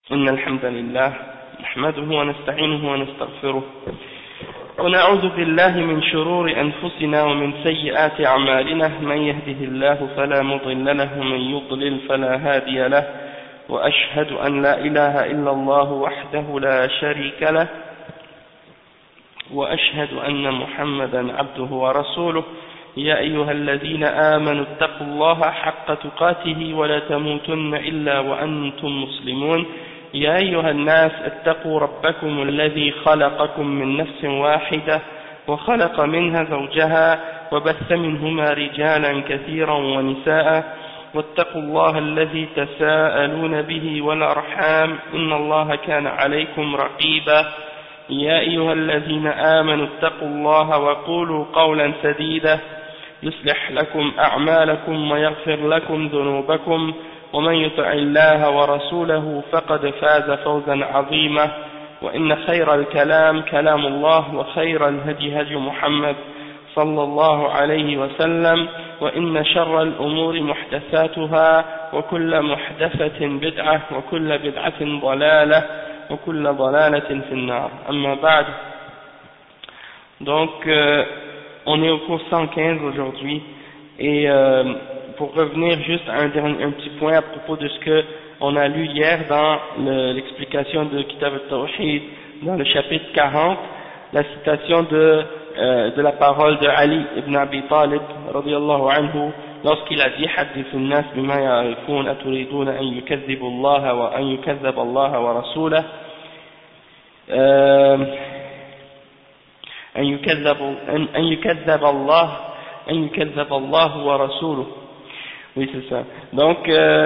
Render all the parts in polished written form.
إن الحمد لله نحمده ونستعينه ونستغفره ونعوذ بالله من شرور أنفسنا ومن سيئات أعمالنا من يهده الله فلا مضل له ومن يضلل فلا هادي له وأشهد أن لا إله إلا الله وحده لا شريك له وأشهد أن محمدا عبده ورسوله يا أيها الذين آمنوا اتقوا الله حق تقاته ولا تموتن إلا وأنتم مسلمون يا أيها الناس اتقوا ربكم الذي خلقكم من نفس واحدة وخلق منها زوجها وبث منهما رجالا كثيرا ونساء واتقوا الله الذي تساءلون به والأرحام إن الله كان عليكم رقيبا يا أيها الذين آمنوا اتقوا الله وقولوا قولا سديدا يصلح لكم أعمالكم ويغفر لكم ذنوبكم ومن يطع الله ورسوله فقد فاز فوزا عظيما وإن خير الكلام كلام الله وخير الهدي هدي محمد صلى الله عليه وسلم وإن شر الأمور محدثاتها وكل محدثة بدعة وكل بدعة ضلالة وكل ضلالة في النار أما بعد. Donc on est au cours 115 aujourd'hui et pour revenir juste à un petit point à propos de ce que on a lu hier dans l'explication de Kitab al-Tawhid dans le chapitre 40, la citation de la parole de Ali ibn Abi Talib radiyallahu anhu lorsqu'il a dit حدث الناس بما يعرفون أتريدون أن يكذبوا الله وأن يكذب الله ورسوله أن يكذب الله ورسوله. Oui, c'est ça. Donc,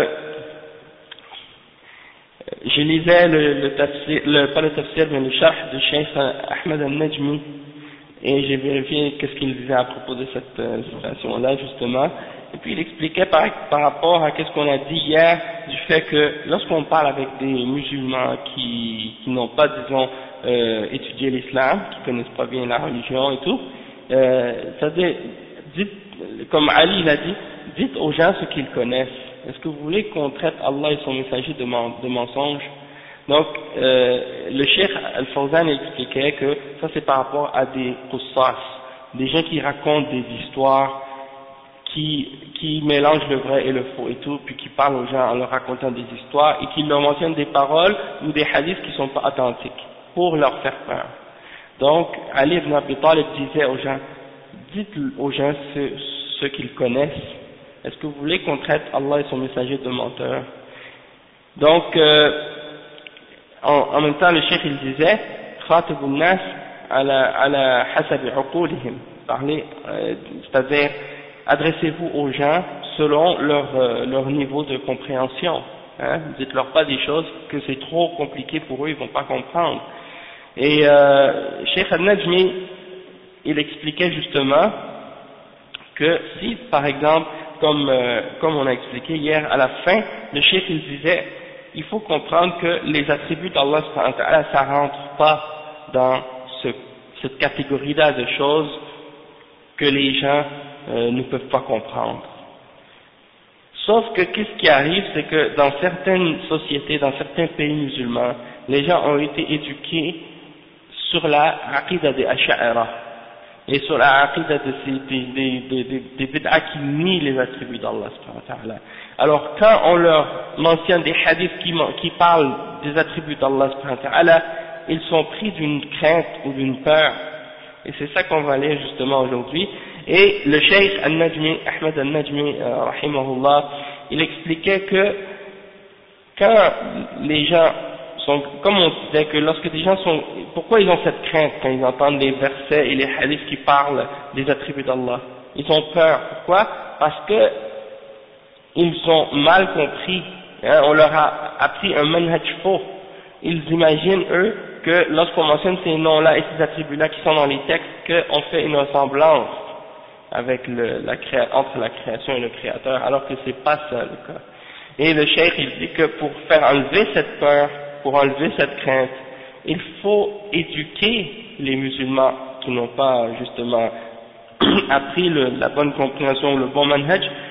je lisais pas le tafsir, mais le sharh de Cheikh Ahmed al-Najmi, et j'ai vérifié qu'est-ce qu'il disait à propos de cette citation-là, justement. Et puis il expliquait par rapport à qu'est-ce qu'on a dit hier, du fait que lorsqu'on parle avec des musulmans qui n'ont pas, disons, étudié l'islam, qui connaissent pas bien la religion et tout, c'est-à-dire, dites, comme Ali l'a dit, dites aux gens ce qu'ils connaissent. Est-ce que vous voulez qu'on traite Allah et son messager de mensonges? Donc, le Cheikh Al-Fawzan expliquait que ça c'est par rapport à des qussas, des gens qui racontent des histoires, qui mélangent le vrai et le faux et tout, puis qui parlent aux gens en leur racontant des histoires et qui leur mentionnent des paroles ou des hadiths qui sont pas authentiques pour leur faire peur. Donc, Ali ibn Abi Talib disait aux gens, dites aux gens ce qu'ils connaissent. Est-ce que vous voulez qu'on traite Allah et son messager de menteurs? Donc, en même temps, le cheikh il disait, خاطب الناس على حسب عقولهم, parlez, c'est-à-dire adressez-vous aux gens selon leur niveau de compréhension. Hein? Dites-leur pas des choses que c'est trop compliqué pour eux, ils vont pas comprendre. Et Cheikh Al-Najmi, il expliquait justement que si, par exemple, comme on a expliqué hier, à la fin, le Cheikh il disait, il faut comprendre que les attributs d'Allah, ça rentre pas dans cette catégorie-là de choses que les gens ne peuvent pas comprendre. Sauf que qu'est-ce qui arrive, c'est que dans certaines sociétés, dans certains pays musulmans, les gens ont été éduqués sur la aqidah des Ash'ara et sur la aqidah des bid'ah qui nient les attributs d'Allah. Alors quand on leur mentionne des hadiths qui parlent des attributs d'Allah, ils sont pris d'une crainte ou d'une peur. Et c'est ça qu'on va lire justement aujourd'hui. Et le Cheikh Al-Najmi, Ahmed Al-Najmi, rahimahullah, il expliquait que quand les gens sont, comme on disait que lorsque des gens sont, pourquoi ils ont cette crainte quand ils entendent les versets et les hadiths qui parlent des attributs d'Allah? Ils ont peur. Pourquoi? Parce que ils sont mal compris. Hein, on leur a appris un manhaj faux. Ils imaginent, eux, que lorsqu'on mentionne ces noms-là et ces attributs-là qui sont dans les textes, qu'on fait une ressemblance avec entre la création et le créateur, alors que c'est pas ça le cas. Et le cheikh, il dit que pour faire enlever cette peur, pour enlever cette crainte, il faut éduquer les musulmans qui n'ont pas justement appris la bonne compréhension, le bon manhaj,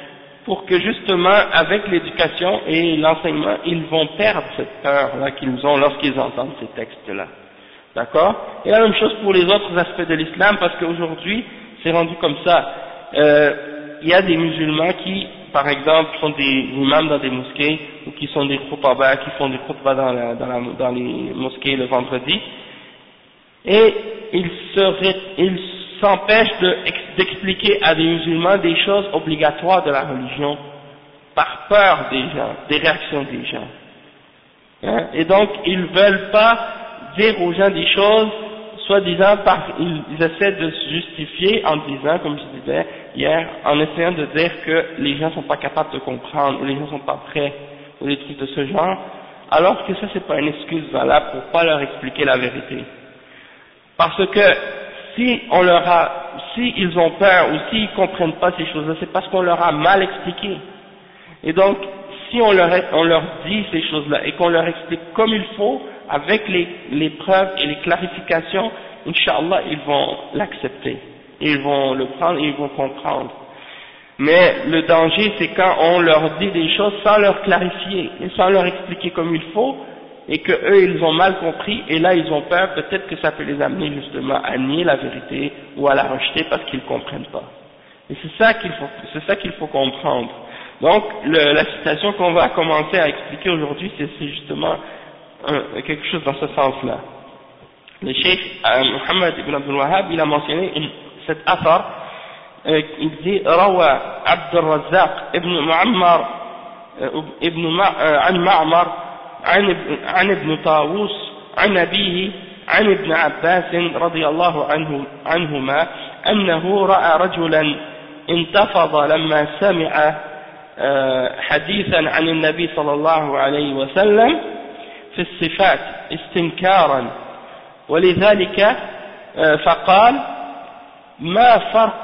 pour que justement, avec l'éducation et l'enseignement, ils vont perdre cette peur-là qu'ils ont lorsqu'ils entendent ces textes-là. D'accord? Et la même chose pour les autres aspects de l'islam, parce qu'aujourd'hui, c'est rendu comme ça. Il y a des musulmans qui, par exemple, sont des imams dans des mosquées, ou qui sont des khutbas, qui font des khutbas dans les mosquées le vendredi, et ils s'empêchent d'expliquer à des musulmans des choses obligatoires de la religion, par peur des gens, des réactions des gens. Hein? Et donc, ils veulent pas dire aux gens des choses, soi-disant, ils essaient de se justifier en disant, comme je disais hier, en essayant de dire que les gens sont pas capables de comprendre, ou les gens sont pas prêts, ou des trucs de ce genre, alors que ça c'est pas une excuse valable pour pas leur expliquer la vérité. Parce que si ils ont peur ou s'ils comprennent pas ces choses-là, c'est parce qu'on leur a mal expliqué. Et donc, si on leur dit ces choses-là et qu'on leur explique comme il faut, avec les preuves et les clarifications, Inch'Allah, ils vont l'accepter. Ils vont le prendre et ils vont comprendre. Mais le danger, c'est quand on leur dit des choses sans leur clarifier et sans leur expliquer comme il faut, et que eux ils ont mal compris, et là ils ont peur, peut-être que ça peut les amener justement à nier la vérité ou à la rejeter parce qu'ils ne comprennent pas. Et c'est ça qu'il faut comprendre. Donc la citation qu'on va commencer à expliquer aujourd'hui, c'est justement quelque chose dans ce sens-là. Le cheikh Muhammad ibn Abdul Wahhab, il a mentionné cet athar, il dit Rawa Abd al-Razzaq ibn Muammar عن معمر عن ابن طاووس عن أبيه عن ابن عباس رضي الله عنهما أنه رأى رجلا انتفض لما سمع حديثا عن النبي صلى الله عليه وسلم في الصفات استنكارا ولذلك فقال ما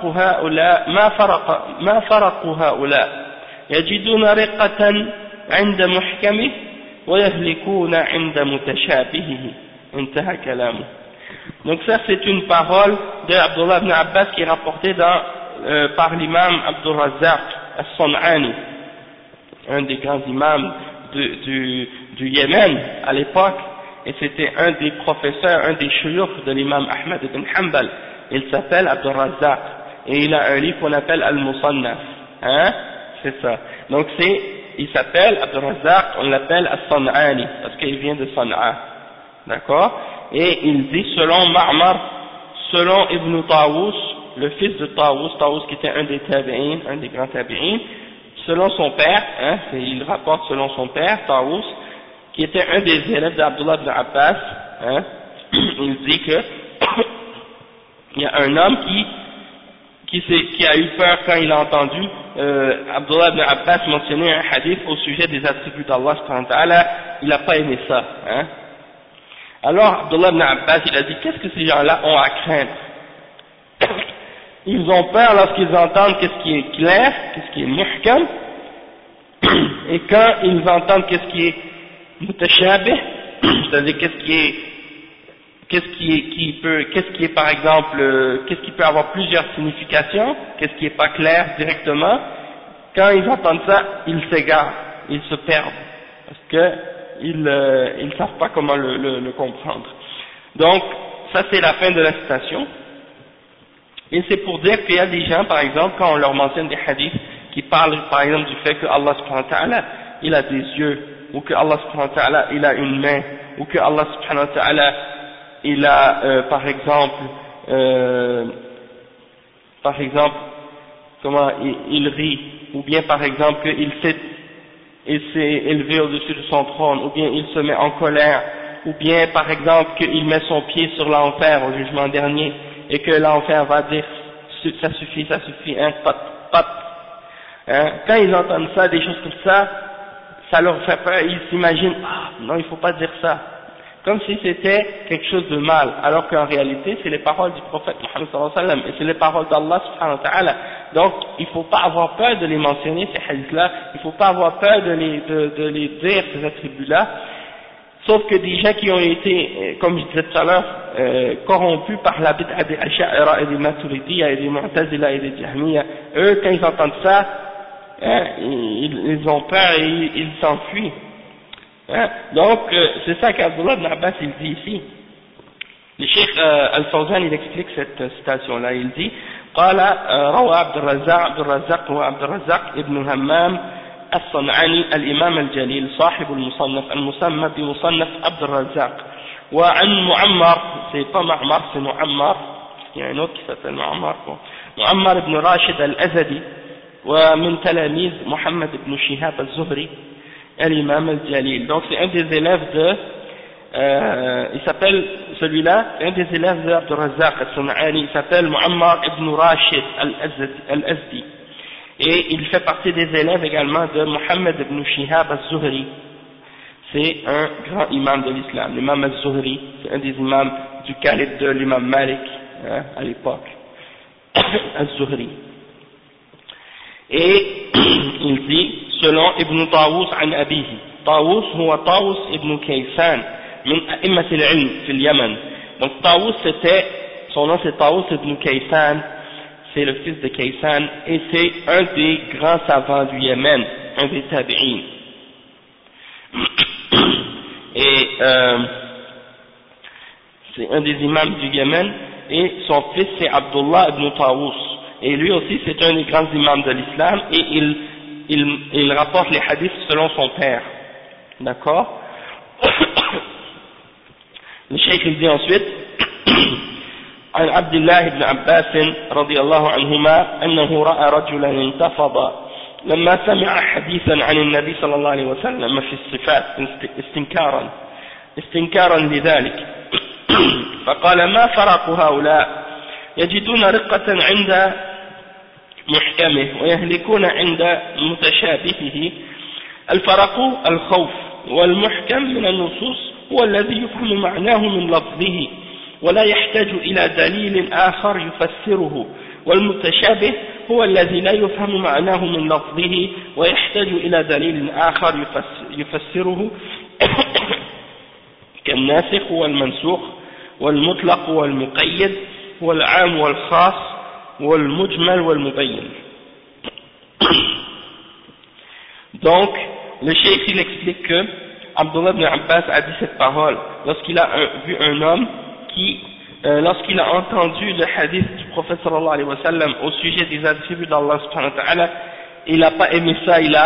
فرق هؤلاء يجدون رقة عند محكمه ويهلكون عند متشابهه انتهى كلامه. Donc ça c'est une parole de Abdullah ibn Abbas qui est rapportée par l'imam Abdul Razzaq as-San'ani, un des grands imams du Yémen à l'époque, et c'était un des professeurs, un des shuyukh de l'imam Ahmad ibn Hanbal. Il s'appelle Abdul Razzaq et il a un livre qu'on appelle Al-Musannaf, hein, c'est ça. Donc il s'appelle Abdul Razzaq, on l'appelle As-San'ani parce qu'il vient de San'a, d'accord. Et il dit selon Ma'mar, selon Ibn Tawus, le fils de Tawus qui était un des tabi'in, un des grands tabi'in, selon son père, hein, il rapporte selon son père, Tawus, qui était un des élèves d'Abdullah ibn Abbas, hein, il dit que il y a un homme qui a eu peur quand il a entendu Abdullah ibn Abbas mentionner un hadith au sujet des attributs d'Allah subhanahu wa ta'ala, il n'a pas aimé ça, hein. Alors Abdullah ibn Abbas il a dit qu'est-ce que ces gens-là ont à craindre? Ils ont peur lorsqu'ils entendent qu'est-ce qui est clair, qu'est-ce qui est muhkam, et quand ils entendent qu'est-ce qui est mutashabih, c'est-à-dire qu'est-ce qui est par exemple, qu'est-ce qui peut avoir plusieurs significations, qu'est-ce qui est pas clair directement, quand ils entendent ça, ils s'égarent, ils se perdent, parce que ils savent pas comment le comprendre. Donc, ça c'est la fin de la citation. Et c'est pour dire qu'il y a des gens, par exemple, quand on leur mentionne des hadiths qui parlent, par exemple, du fait que Allah subhanahu wa ta'ala, il a des yeux, ou que Allah subhanahu wa ta'ala, il a une main, ou que Allah subhanahu wa ta'ala, il a, par exemple, comment il rit, ou bien par exemple qu'il s'est élevé au-dessus de son trône, ou bien il se met en colère, ou bien par exemple qu'il met son pied sur l'enfer au jugement dernier, et que l'enfer va dire ça suffit, hein, pat. Hein, quand ils entendent ça, des choses comme ça, ça leur fait peur, ils s'imaginent, ah non, il faut pas dire ça, comme si c'était quelque chose de mal, alors qu'en réalité c'est les paroles du prophète Muhammad sallallahu alayhi wa sallam, et c'est les paroles d'Allah subhanahu wa ta'ala. Donc il ne faut pas avoir peur de les mentionner, ces hadiths-là, il ne faut pas avoir peur de les dire, ces attributs-là, sauf que des gens qui ont été, comme je disais tout à l'heure, corrompus par la bid'a des Asha'ira et des Maturidiyya et des Mu'tazila et des Jahmiyya, eux quand ils entendent ça, hein, ils ont peur et ils s'enfuient. Hein. Donc, c'est ça qu'Abdullah ibn Abbas il dit ici. Le Cheikh Al-Fawzan il explique cette citation-là, il dit قال روى عبد الرزاق هو عبد الرزاق ابن همام الصنعاني الإمام الجليل صاحب المصنف المسمى بمصنف عبد الرزاق وعن معمر c'est pas Ma'mar c'est Muammar il y a un autre qui s'appelle معمر بن راشد الأزدي ومن تلاميذ محمد بن شهاب الزهري الإمام الجليل. Donc c'est un des élèves de il s'appelle celui-là, c'est un des élèves de Abd al-Razzaq al-Sun'ani, il s'appelle Muammar ibn Rashid al-Azdi et il fait partie des élèves également de Muhammad ibn Shihab al-Zuhri. C'est un grand imam de l'islam. L'imam al-Zuhri, c'est un des imams du calibre de l'imam Malik hein, à l'époque al-Zuhri. Et il dit selon Ibn Tawus an Abihi, Tawus huwa Tawus ibn Kaysan min a'immat al-ilm fi al-Yaman. Donc Tawus c'était, son nom c'est Tawus ibn Kaysan, c'est le fils de Kaysan et c'est un des grands savants du Yémen, un des tabi'in. Et c'est un des imams du Yémen et son fils c'est Abdullah ibn Tawus et lui aussi c'est un des grands imams de l'islam et il rapporte les hadiths selon son père, d'accord. Le cheikh il dit ensuite عن عبد الله بن عباس رضي الله عنهما أنه رأى رجلا انتفض لما سمع حديثا عن النبي صلى الله عليه وسلم في الصفات استنكارا لذلك فقال ما فرق هؤلاء يجدون رقة عند محكمه ويهلكون عند متشابهه الفرق الخوف والمحكم من النصوص هو الذي يفهم معناه من لفظه ولا يحتاج إلى دليل آخر يفسره والمتشابه هو الذي لا يفهم معناه من لفظه ويحتاج إلى دليل آخر يفسره كالناسخ والمنسوخ والمطلق والمقيد والعام والخاص والمجمل والمبين. Donc, le cheikh il explique que Abdullah ibn Abbas a dit cette parole lorsqu'il a vu un homme qui, lorsqu'il a entendu le hadith du prophète sallallahu alayhi wa sallam au sujet des attributs d'Allah subhanahu wa ta'ala, il n'a pas aimé ça, il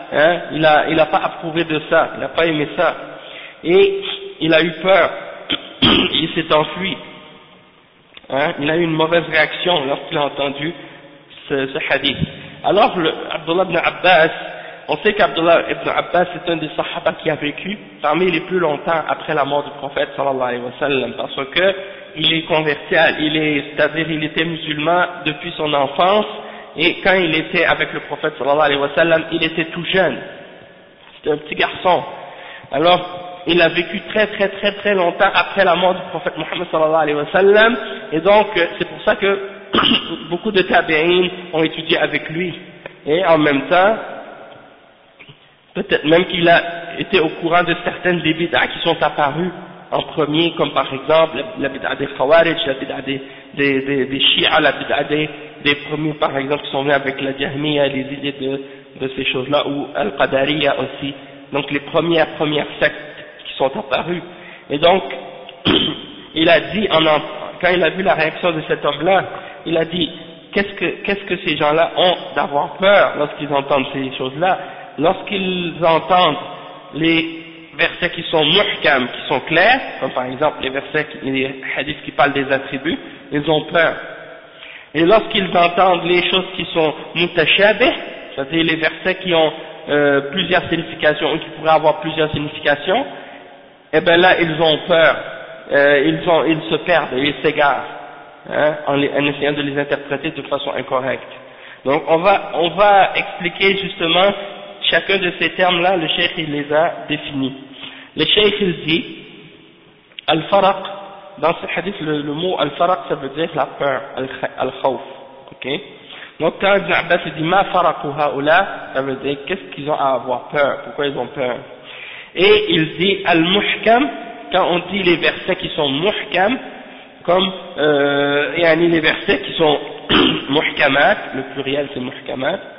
a pas approuvé de ça, il n'a pas aimé ça, et il a eu peur, il s'est enfui, hein, il a eu une mauvaise réaction lorsqu'il a entendu ce hadith. Alors Abdullah ibn Abbas, on sait qu'Abdullah ibn Abbas est un des sahaba qui a vécu parmi les plus longtemps après la mort du prophète sallallahu alayhi wa sallam, parce que il est converti, c'est-à-dire il était musulman depuis son enfance, et quand il était avec le prophète sallallahu alayhi wa sallam, il était tout jeune, c'était un petit garçon. Alors il a vécu très longtemps après la mort du prophète Mohammed sallallahu alayhi wa sallam, et donc c'est pour ça que beaucoup de tabi'in ont étudié avec lui, et en même temps peut-être même qu'il a été au courant de certaines des bid'ah qui sont apparues en premier, comme par exemple la bid'ah des Khawarij, la bid'ah des Shia, la bid'ah des premiers par exemple qui sont venus avec la Jahmiya, les idées de ces choses-là, ou Al-Qadariya aussi, donc les premières sectes qui sont apparues. Et donc, il a dit, quand il a vu la réaction de cet homme-là, il a dit, qu'est-ce que ces gens-là ont d'avoir peur lorsqu'ils entendent ces choses-là? Lorsqu'ils entendent les versets qui sont muhkam, qui sont clairs, comme par exemple les hadiths qui parlent des attributs, ils ont peur. Et lorsqu'ils entendent les choses qui sont mutashabih, c'est-à-dire les versets qui ont plusieurs significations, ou qui pourraient avoir plusieurs significations, eh bien là ils ont peur, ils se perdent, ils s'égarent, hein, en essayant de les interpréter de façon incorrecte. Donc on va expliquer justement chacun de ces termes-là, le cheikh il les a définis. Le cheikh il dit, al-faraq, dans ce hadith le mot al-faraq ça veut dire la peur, al-khawf, ok. Donc quand Ibn Abbas dit ma faraqu haoula, ça veut dire qu'est-ce qu'ils ont à avoir peur, pourquoi ils ont peur. Et il dit al-muhkam, quand on dit les versets qui sont muhkam, comme les versets qui sont muhkamat, le pluriel c'est muhkamat,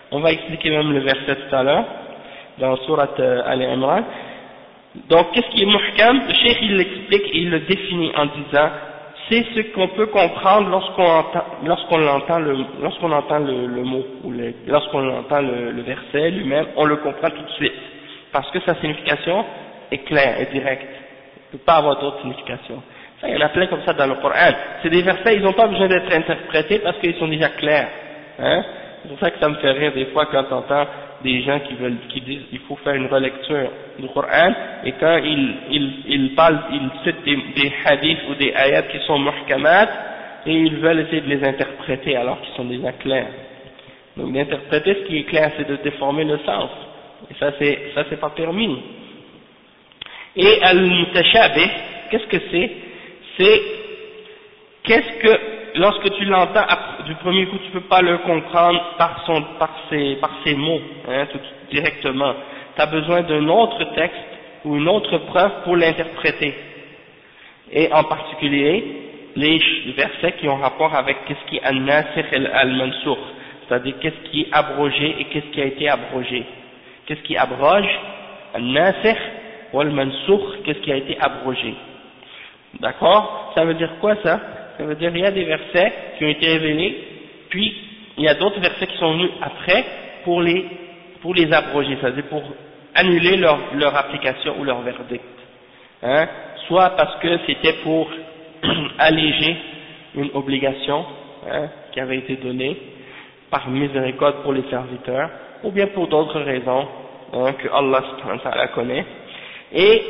On va expliquer même le verset tout à l'heure, dans sourate Al-Imran. Donc, qu'est-ce qui est muhkam? Le cheikh, il l'explique et il le définit en disant, c'est ce qu'on peut comprendre lorsqu'on entend le mot, ou lorsqu'on entend le verset lui-même, on le comprend tout de suite. Parce que sa signification est claire et directe. Il ne peut pas avoir d'autre signification. Ça, il y en a plein comme ça dans le Coran. C'est des versets, ils n'ont pas besoin d'être interprétés parce qu'ils sont déjà clairs. Hein? C'est pour ça que ça me fait rire des fois quand t'entends des gens qui disent il faut faire une relecture du Coran, et quand ils parlent, ils citent des hadiths ou des ayats qui sont muhkamat, et ils veulent essayer de les interpréter alors qu'ils sont déjà clairs. Donc d'interpréter ce qui est clair, c'est de déformer le sens. Et ça c'est pas permis. Et al-mutashabih, qu'est-ce que c'est? C'est qu'est-ce que, lorsque tu l'entends du premier coup, tu peux pas le comprendre par ses mots, hein, tout directement. Tu as besoin d'un autre texte ou une autre preuve pour l'interpréter. Et en particulier, les versets qui ont rapport avec qu'est-ce qui est al-nasikh et al-mansoukh, c'est-à-dire qu'est-ce qui est abrogé et qu'est-ce qui a été abrogé. Qu'est-ce qui abroge? Al-nasikh ou al-mansoukh, qu'est-ce qui a été abrogé. D'accord? Ça veut dire quoi ça? Ça veut dire qu'il y a des versets qui ont été révélés, puis il y a d'autres versets qui sont venus après pour les abroger, c'est-à-dire pour annuler leur application ou leur verdict. Hein? Soit parce que c'était pour alléger une obligation, hein, qui avait été donnée par miséricorde pour les serviteurs, ou bien pour d'autres raisons, hein, que Allah subhanahu wa ta'ala connaît. Et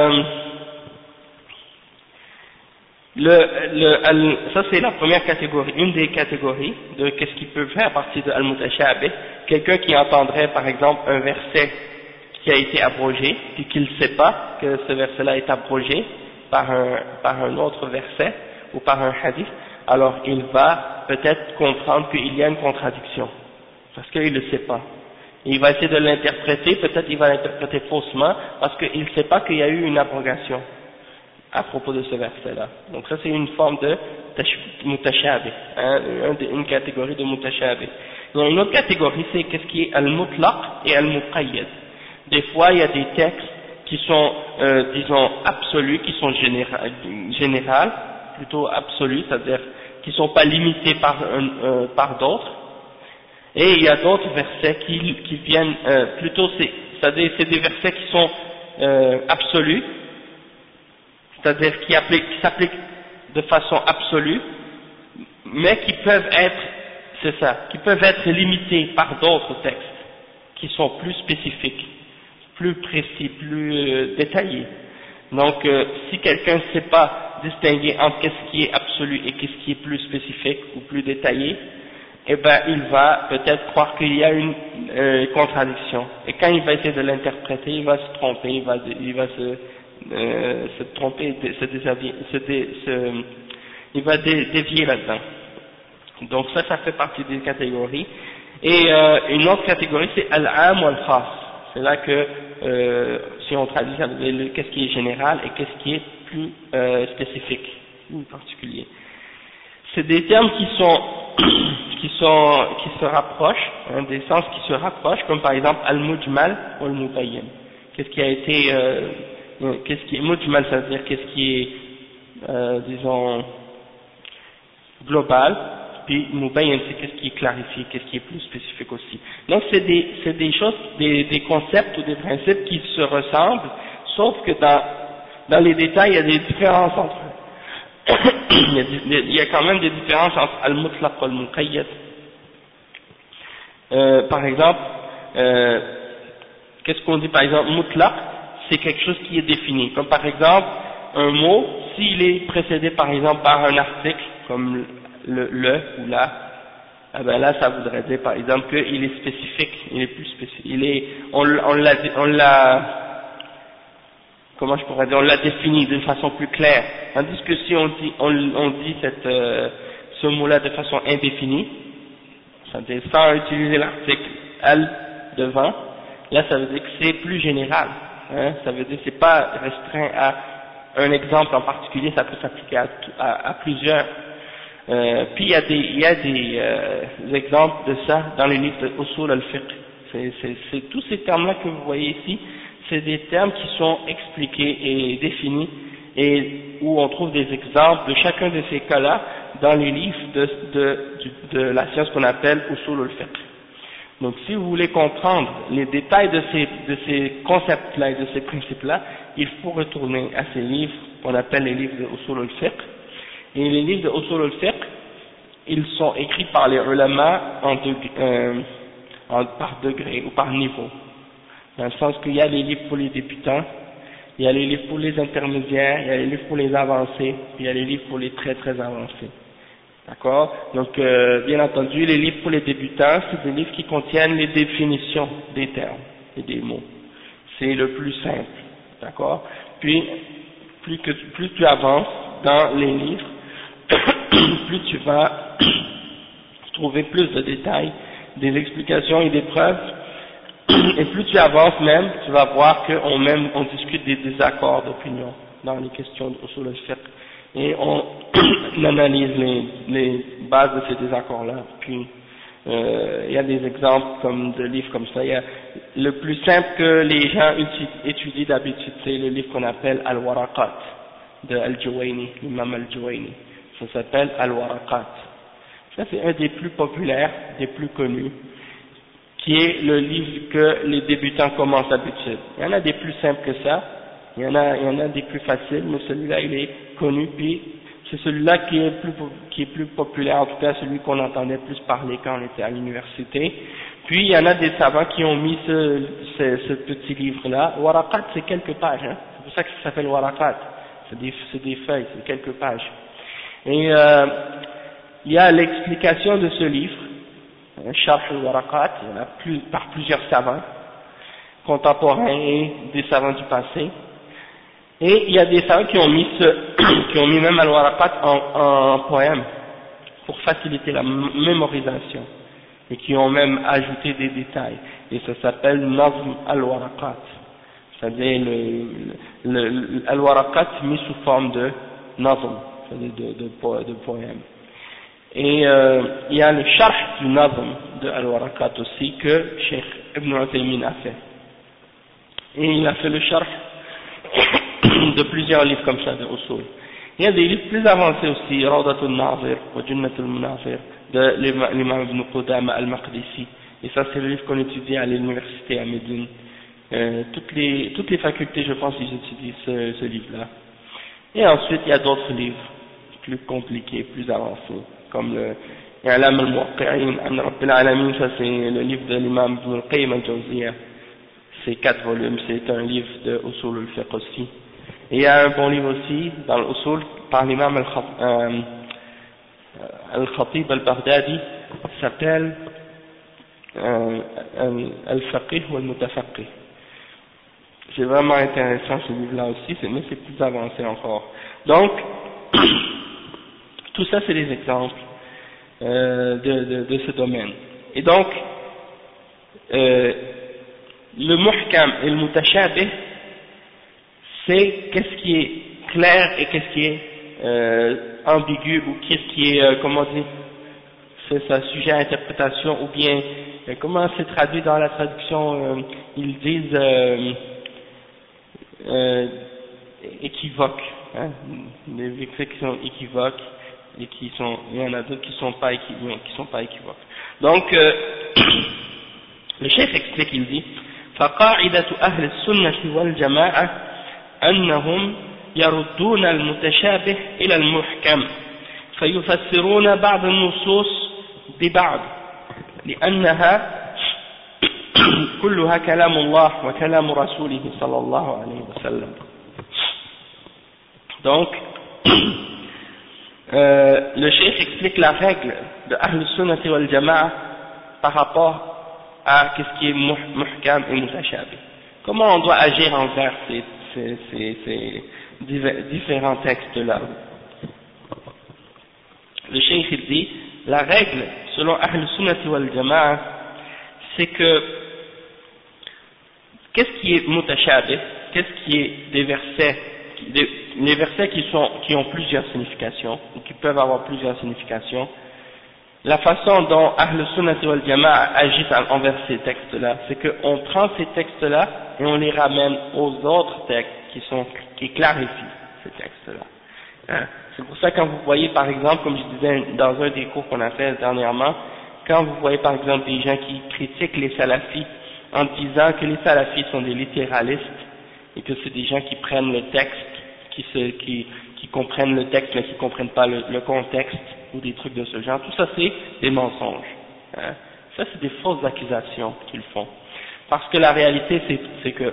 ça c'est la première catégorie, une des catégories de qu'est-ce qui peut faire partie de al-mutashabih. Quelqu'un qui entendrait par exemple un verset qui a été abrogé, puis qu'il ne sait pas que ce verset-là est abrogé par un autre verset ou par un hadith, alors il va peut-être comprendre qu'il y a une contradiction, parce qu'il ne le sait pas. Il va essayer de l'interpréter, peut-être il va l'interpréter faussement, parce qu'il ne sait pas qu'il y a eu une abrogation à propos de ce verset-là. Donc ça c'est une forme de mutashabih, hein, une catégorie de mutashabih. Il y a une autre catégorie, c'est qu'est-ce qui est al-mutlaq et al-muqayyad. Des fois il y a des textes qui sont, disons, absolus, qui sont générales, plutôt absolus, c'est-à-dire qui ne sont pas limités par d'autres. Et il y a d'autres versets qui viennent, plutôt c'est-à-dire c'est des versets qui sont absolus, c'est-à-dire qui s'appliquent de façon absolue, mais qui peuvent être limités par d'autres textes qui sont plus spécifiques, plus précis, plus détaillés. Donc si quelqu'un ne sait pas distinguer entre qu'est-ce qui est absolu et qu'est-ce qui est plus spécifique ou plus détaillé, eh ben il va peut-être croire qu'il y a une contradiction, et quand il va essayer de l'interpréter, il va se tromper, il va se tromper, il va dévier là-dedans. Donc ça fait partie des catégories. Et une autre catégorie, c'est al-am ou al-khas. C'est là que si on traduit, ça veut dire qu'est-ce qui est général et qu'est-ce qui est plus spécifique ou particulier. C'est des termes qui se rapprochent, hein, des sens qui se rapprochent, comme par exemple al-mujmal ou al-mubayyan. Qu'est-ce qui a été qu'est-ce qui est mujmal, ça veut dire qu'est-ce qui est disons global, puis mubayyan, c'est qu'est-ce qui est clarifié, qu'est-ce qui est plus spécifique aussi. Donc c'est des choses, des concepts ou des principes qui se ressemblent, sauf que dans les détails il y a des différences entre eux. Il y a quand même des différences entre al-mutlaq et al-muqayyad. Par exemple, qu'est-ce qu'on dit par exemple? Mutlaq, c'est quelque chose qui est défini. Comme par exemple, un mot, s'il est précédé par exemple par un article, comme le ou la, eh ben là ça voudrait dire par exemple qu'il est spécifique, il est plus spécifique, on l'a comment je pourrais dire, on l'a défini d'une façon plus claire. Tandis que si on dit ce mot-là de façon indéfinie, c'est-à-dire sans utiliser l'article al devant, là ça veut dire que c'est plus général. Hein, ça veut dire que c'est pas restreint à un exemple en particulier, ça peut s'appliquer à plusieurs Puis il y a des exemples de ça dans les livres de Usul al-Fiqh. C'est tous ces termes-là que vous voyez ici, c'est des termes qui sont expliqués et définis, et où on trouve des exemples de chacun de ces cas-là dans les livres de la science qu'on appelle Usul al-Fiqh. Donc si vous voulez comprendre les détails de ces concepts-là et de ces principes-là, il faut retourner à ces livres qu'on appelle les livres de Usul al-Fiqh. Et les livres de Usul al-Fiqh, ils sont écrits par les ulama par degré ou par niveau. Dans le sens qu'il y a les livres pour les débutants, il y a les livres pour les intermédiaires, il y a les livres pour les avancés, puis il y a les livres pour les très très avancés. D'accord? Donc, bien entendu, les livres pour les débutants, c'est des livres qui contiennent les définitions des termes et des mots. C'est le plus simple. D'accord? Puis, plus tu avances dans les livres, plus tu vas trouver plus de détails, des explications et des preuves, et plus tu avances même, tu vas voir on discute des désaccords d'opinion dans les questions sur le fiqh, et on analyse les bases de ces désaccords-là. Puis il y a des exemples comme de livres comme ça. Il y a le plus simple que les gens étudient d'habitude, c'est le livre qu'on appelle Al-Waraqat de Al-Juwayni, l'imam Al-Juwayni. Ça s'appelle Al-Waraqat. Ça c'est un des plus populaires, des plus connus, qui est le livre que les débutants commencent d'habitude. Il y en a des plus simples que ça, il y en a des plus faciles, mais celui-là il est connu, puis c'est celui-là qui est plus populaire, en tout cas celui qu'on entendait plus parler quand on était à l'université. Puis il y en a des savants qui ont mis ce petit livre-là. Waraqat, c'est quelques pages, hein. C'est pour ça que ça s'appelle Waraqat. C'est des feuilles, c'est quelques pages. Et il y a l'explication de ce livre, Sharh al-Waraqat, il y en a par plusieurs savants contemporains et des savants du passé. Et il y a des savants qui ont mis même al-Waraqat en poème pour faciliter la mémorisation, et qui ont même ajouté des détails, et ça s'appelle Nazm al-Waraqat, c'est-à-dire al-Waraqat mis sous forme de Nazm, c'est-à-dire de poème. Et il y a le Sharh du Nazm de al-Waraqat aussi que Cheikh Ibn Uthaymin a fait, et il a fait le Sharh de plusieurs livres comme ça de Usul. Il y a des livres plus avancés aussi, Rawdatul Nazir ou Jannatul Munazir de l'imam Ibn Qudama al-Maqdisi, et ça c'est le livre qu'on étudie à l'université à Médine. Toutes les facultés, je pense, ils étudient ce livre-là. Et ensuite il y a d'autres livres plus compliqués, plus avancés, comme le I'lam al-Muwaqqi'in an Rabbil Alamin, ça c'est le livre de l'imam Ibn al-Qayyim al-Jawziyya. C'est 4 volumes, c'est un livre de Usul al-Fiqh aussi. Et il y a un bon livre aussi dans l'Usul par l'imam al-Khatib al-Baghdadi, qui s'appelle Al-Faqih ou Al-Mutafaqih. C'est vraiment intéressant ce livre-là aussi, mais c'est plus avancé encore. Donc, tout ça c'est des exemples de ce domaine. Et donc, le muhkam et le mutashabih, c'est qu'est-ce qui est clair et qu'est-ce qui est ambigu, ou qu'est-ce qui est, comment dire, c'est ça, sujet à interprétation, ou bien, comment c'est traduit dans la traduction, ils disent équivoques, hein, des versets qui sont équivoques, et il y en a d'autres qui sont pas équivoques. Donc, le chef explique, il dit, فقاعدة أهل السنة والجماعة أنهم يردون المتشابه إلى المحكم فيفسرون بعض النصوص ببعض لأنها كلها كلام الله وكلام رسوله صلى الله عليه وسلم. Donc le cheikh explique la règle de Ahl Sunnah wal Jama'a par rapport à qu'est-ce qui est muhkam et mutashabih. Comment on doit agir envers ces différents textes-là. Le cheikh dit, la règle selon Ahl Sunnah wal Jama'a, c'est que qu'est-ce qui est mutashabih, qu'est-ce qui est des versets les versets qui ont plusieurs significations, ou qui peuvent avoir plusieurs significations, la façon dont Ahl Sunnah wal Jama'a agissent envers ces textes-là, c'est qu'on prend ces textes-là et on les ramène aux autres textes qui clarifient ces textes-là. Hein? C'est pour ça que quand vous voyez par exemple, comme je disais dans un des cours qu'on a fait dernièrement, quand vous voyez par exemple des gens qui critiquent les salafis en disant que les salafis sont des littéralistes et que c'est des gens qui prennent le texte, qui comprennent le texte mais qui ne comprennent pas le contexte ou des trucs de ce genre, tout ça c'est des mensonges. Hein. Ça c'est des fausses accusations qu'ils font. Parce que la réalité c'est que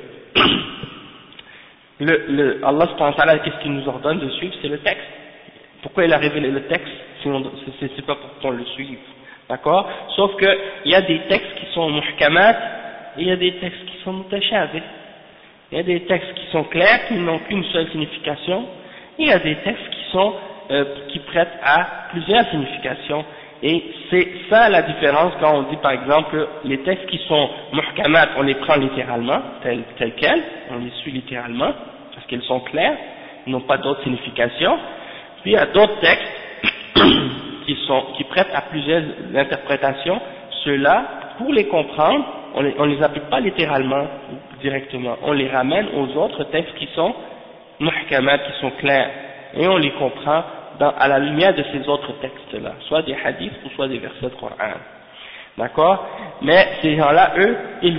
Allah subhanahu wa ta'ala, qu'est-ce qu'il nous ordonne de suivre, c'est le texte. Pourquoi il a révélé le texte, sinon c'est pas pour qu'on le suive. D'accord? Sauf que il y a des textes qui sont muhkamat et il y a des textes qui sont mutashabih. Il y a des textes qui sont clairs, qui n'ont qu'une seule signification, et il y a des textes qui prêtent à plusieurs significations. Et c'est ça la différence quand on dit par exemple que les textes qui sont muhkamat, on les prend littéralement, tels quels, on les suit littéralement, parce qu'ils sont clairs, ils n'ont pas d'autres significations. Puis il y a d'autres textes qui prêtent à plusieurs interprétations. Ceux-là, pour les comprendre, on les applique pas littéralement directement, on les ramène aux autres textes qui sont muhkamat, qui sont clairs, et on les comprend à la lumière de ces autres textes-là, soit des hadiths ou soit des versets de Coran. D'accord? Mais ces gens-là, eux,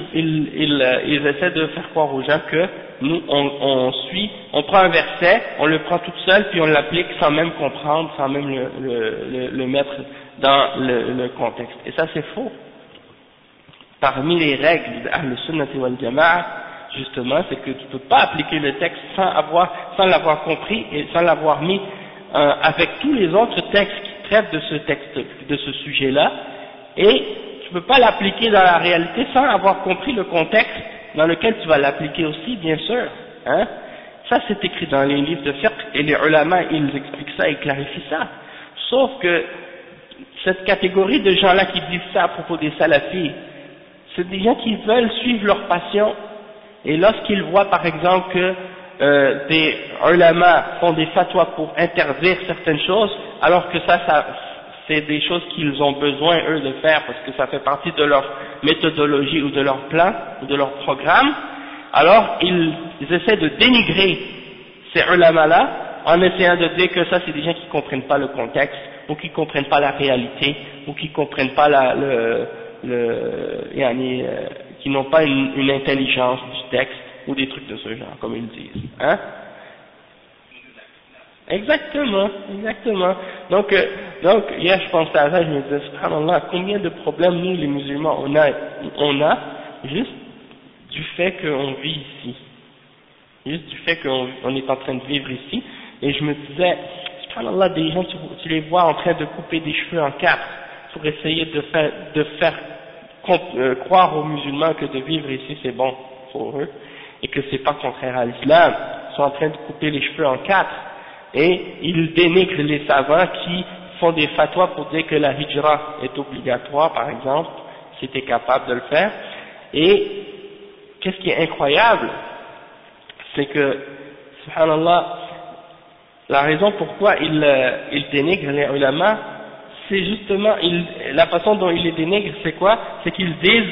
ils essaient de faire croire aux gens que nous, on prend un verset, on le prend tout seul, puis on l'applique sans même comprendre, sans même le mettre dans le contexte. Et ça, c'est faux. Parmi les règles d'Ahl Sunnah wal Jama'a, justement, c'est que tu ne peux pas appliquer le texte sans l'avoir compris et sans l'avoir mis avec tous les autres textes qui traitent de ce sujet-là, et tu ne peux pas l'appliquer dans la réalité sans avoir compris le contexte dans lequel tu vas l'appliquer aussi, bien sûr. Hein? Ça, c'est écrit dans les livres de fiqh, et les ulama, ils expliquent ça et clarifient ça. Sauf que cette catégorie de gens-là qui disent ça à propos des salafis, c'est des gens qui veulent suivre leur passion, et lorsqu'ils voient par exemple que des ulama font des fatwas pour interdire certaines choses, alors que ça c'est des choses qu'ils ont besoin eux de faire parce que ça fait partie de leur méthodologie ou de leur plan ou de leur programme, alors ils essaient de dénigrer ces ulama-là en essayant de dire que ça c'est des gens qui comprennent pas le contexte ou qui comprennent pas la réalité ou qui comprennent pas qui n'ont pas une intelligence du texte ou des trucs de ce genre, comme ils disent. Hein? Exactement. Donc, hier je pensais à ça, je me disais, subhanallah, combien de problèmes nous les musulmans on a juste du fait qu'on vit ici. Juste du fait qu'on est en train de vivre ici. Et je me disais, subhanallah, des gens, tu les vois en train de couper des cheveux en quatre pour essayer de faire croire aux musulmans que de vivre ici c'est bon pour eux et que c'est pas contraire à l'islam. Ils sont en train de couper les cheveux en quatre et ils dénigrent les savants qui font des fatwas pour dire que la hijra est obligatoire par exemple, si tu es capable de le faire. Et qu'est-ce qui est incroyable, c'est que subhanallah, la raison pourquoi ils dénigrent les ulama, c'est justement, la façon dont ils les dénigrent, c'est quoi? C'est qu'ils disent,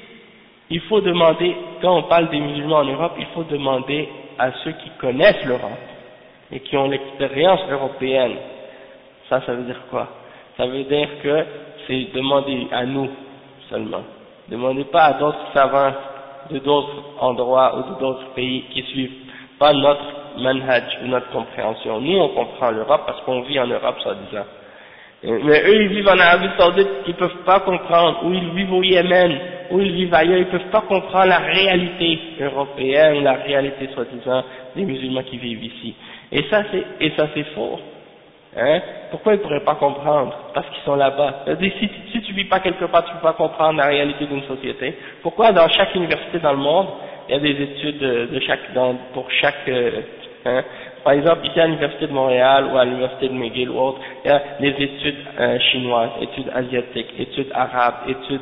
il faut demander, quand on parle des musulmans en Europe, il faut demander à ceux qui connaissent l'Europe et qui ont l'expérience européenne. Ça veut dire quoi? Ça veut dire que c'est demander à nous seulement. Demandez pas à d'autres savants de d'autres endroits ou de d'autres pays qui suivent pas notre manhaj ou notre compréhension. Nous, on comprend l'Europe parce qu'on vit en Europe, soi-disant. Mais eux, ils vivent en Arabie Saoudite, ils peuvent pas comprendre, ou ils vivent au Yémen, ou ils vivent ailleurs, ils peuvent pas comprendre la réalité européenne, la réalité soi-disant des musulmans qui vivent ici. Et ça c'est faux. Hein? Pourquoi ils pourraient pas comprendre? Parce qu'ils sont là-bas. Si tu vis pas quelque part, tu peux pas comprendre la réalité d'une société. Pourquoi dans chaque université dans le monde, il y a des études pour chaque hein? Par exemple, ici à l'université de Montréal ou à l'université de McGill ou autre, il y a des études chinoises, études asiatiques, études arabes, études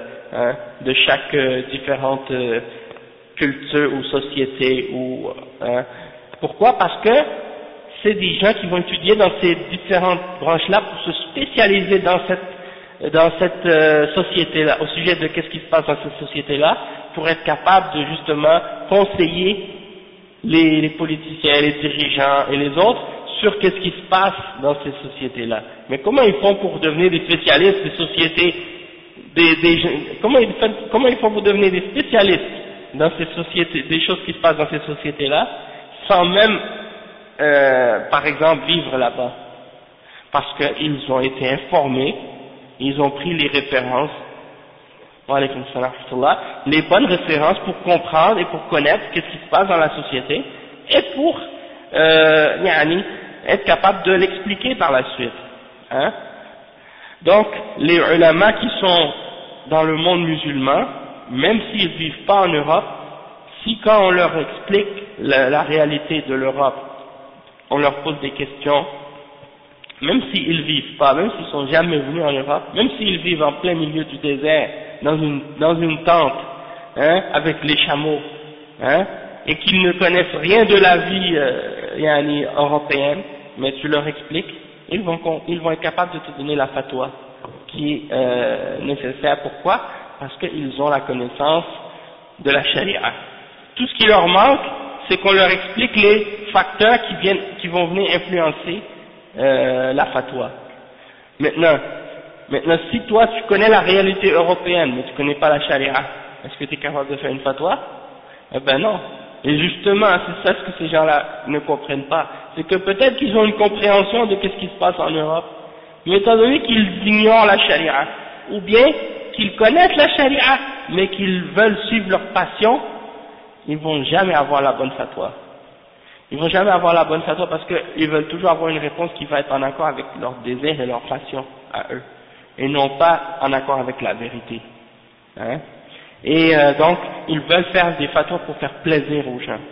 de chaque différente culture ou société ou Pourquoi? Parce que c'est des gens qui vont étudier dans ces différentes branches-là pour se spécialiser dans cette société-là, au sujet de qu'est-ce qui se passe dans cette société-là, pour être capable de justement conseiller les politiciens, les dirigeants et les autres sur qu'est-ce qui se passe dans ces sociétés-là. Mais comment ils font pour devenir des spécialistes des sociétés, comment ils font pour devenir des spécialistes dans ces sociétés, des choses qui se passent dans ces sociétés-là, sans même, par exemple, vivre là-bas? Parce qu'ils ont été informés, ils ont pris les références, wa alaykoum salam wa rahmatullah, les bonnes références pour comprendre et pour connaître qu'est-ce qui se passe dans la société, et pour être capable de l'expliquer par la suite. Hein? Donc, les ulama qui sont dans le monde musulman, même s'ils ne vivent pas en Europe, si quand on leur explique la réalité de l'Europe, on leur pose des questions, même s'ils ne vivent pas, même s'ils ne sont jamais venus en Europe, même s'ils vivent en plein milieu du désert, dans une tente, hein, avec les chameaux, hein, et qu'ils ne connaissent rien de la vie européenne, mais tu leur expliques, ils vont être capables de te donner la fatwa qui est nécessaire. Pourquoi? Parce qu'ils ont la connaissance de la charia. Tout ce qui leur manque, c'est qu'on leur explique les facteurs qui vont venir influencer la fatwa. Maintenant, si toi tu connais la réalité européenne, mais tu connais pas la charia, est-ce que tu es capable de faire une fatwa? Eh ben non. Et justement, c'est ça ce que ces gens-là ne comprennent pas. C'est que peut-être qu'ils ont une compréhension de ce qui se passe en Europe, mais étant donné qu'ils ignorent la charia, ou bien qu'ils connaissent la charia, mais qu'ils veulent suivre leur passion, ils vont jamais avoir la bonne fatwa. Ils vont jamais avoir la bonne fatwa parce qu'ils veulent toujours avoir une réponse qui va être en accord avec leur désir et leur passion à eux, et non pas en accord avec la vérité. Hein? Et donc, ils veulent faire des fatwas pour faire plaisir aux gens.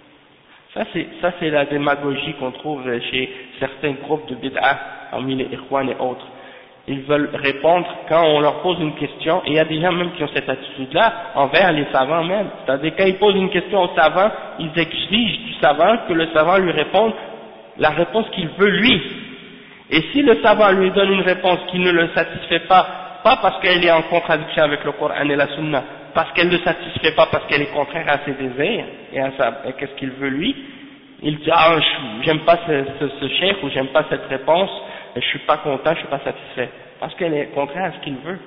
Ça c'est la démagogie qu'on trouve chez certains groupes de bid'ah, parmi les ikhwan et autres. Ils veulent répondre quand on leur pose une question, et il y a des gens même qui ont cette attitude-là envers les savants même. C'est-à-dire quand ils posent une question au savant, ils exigent du savant que le savant lui réponde la réponse qu'il veut lui. Et si le savant lui donne une réponse qui ne le satisfait pas parce qu'elle est en contradiction avec le Coran et la Sunna, parce qu'elle ne le satisfait pas, parce qu'elle est contraire à ses désirs et à qu'est-ce qu'il veut lui, il dit j'aime pas ce cheikh ou j'aime pas cette réponse, je suis pas content, je suis pas satisfait, parce qu'elle est contraire à ce qu'il veut.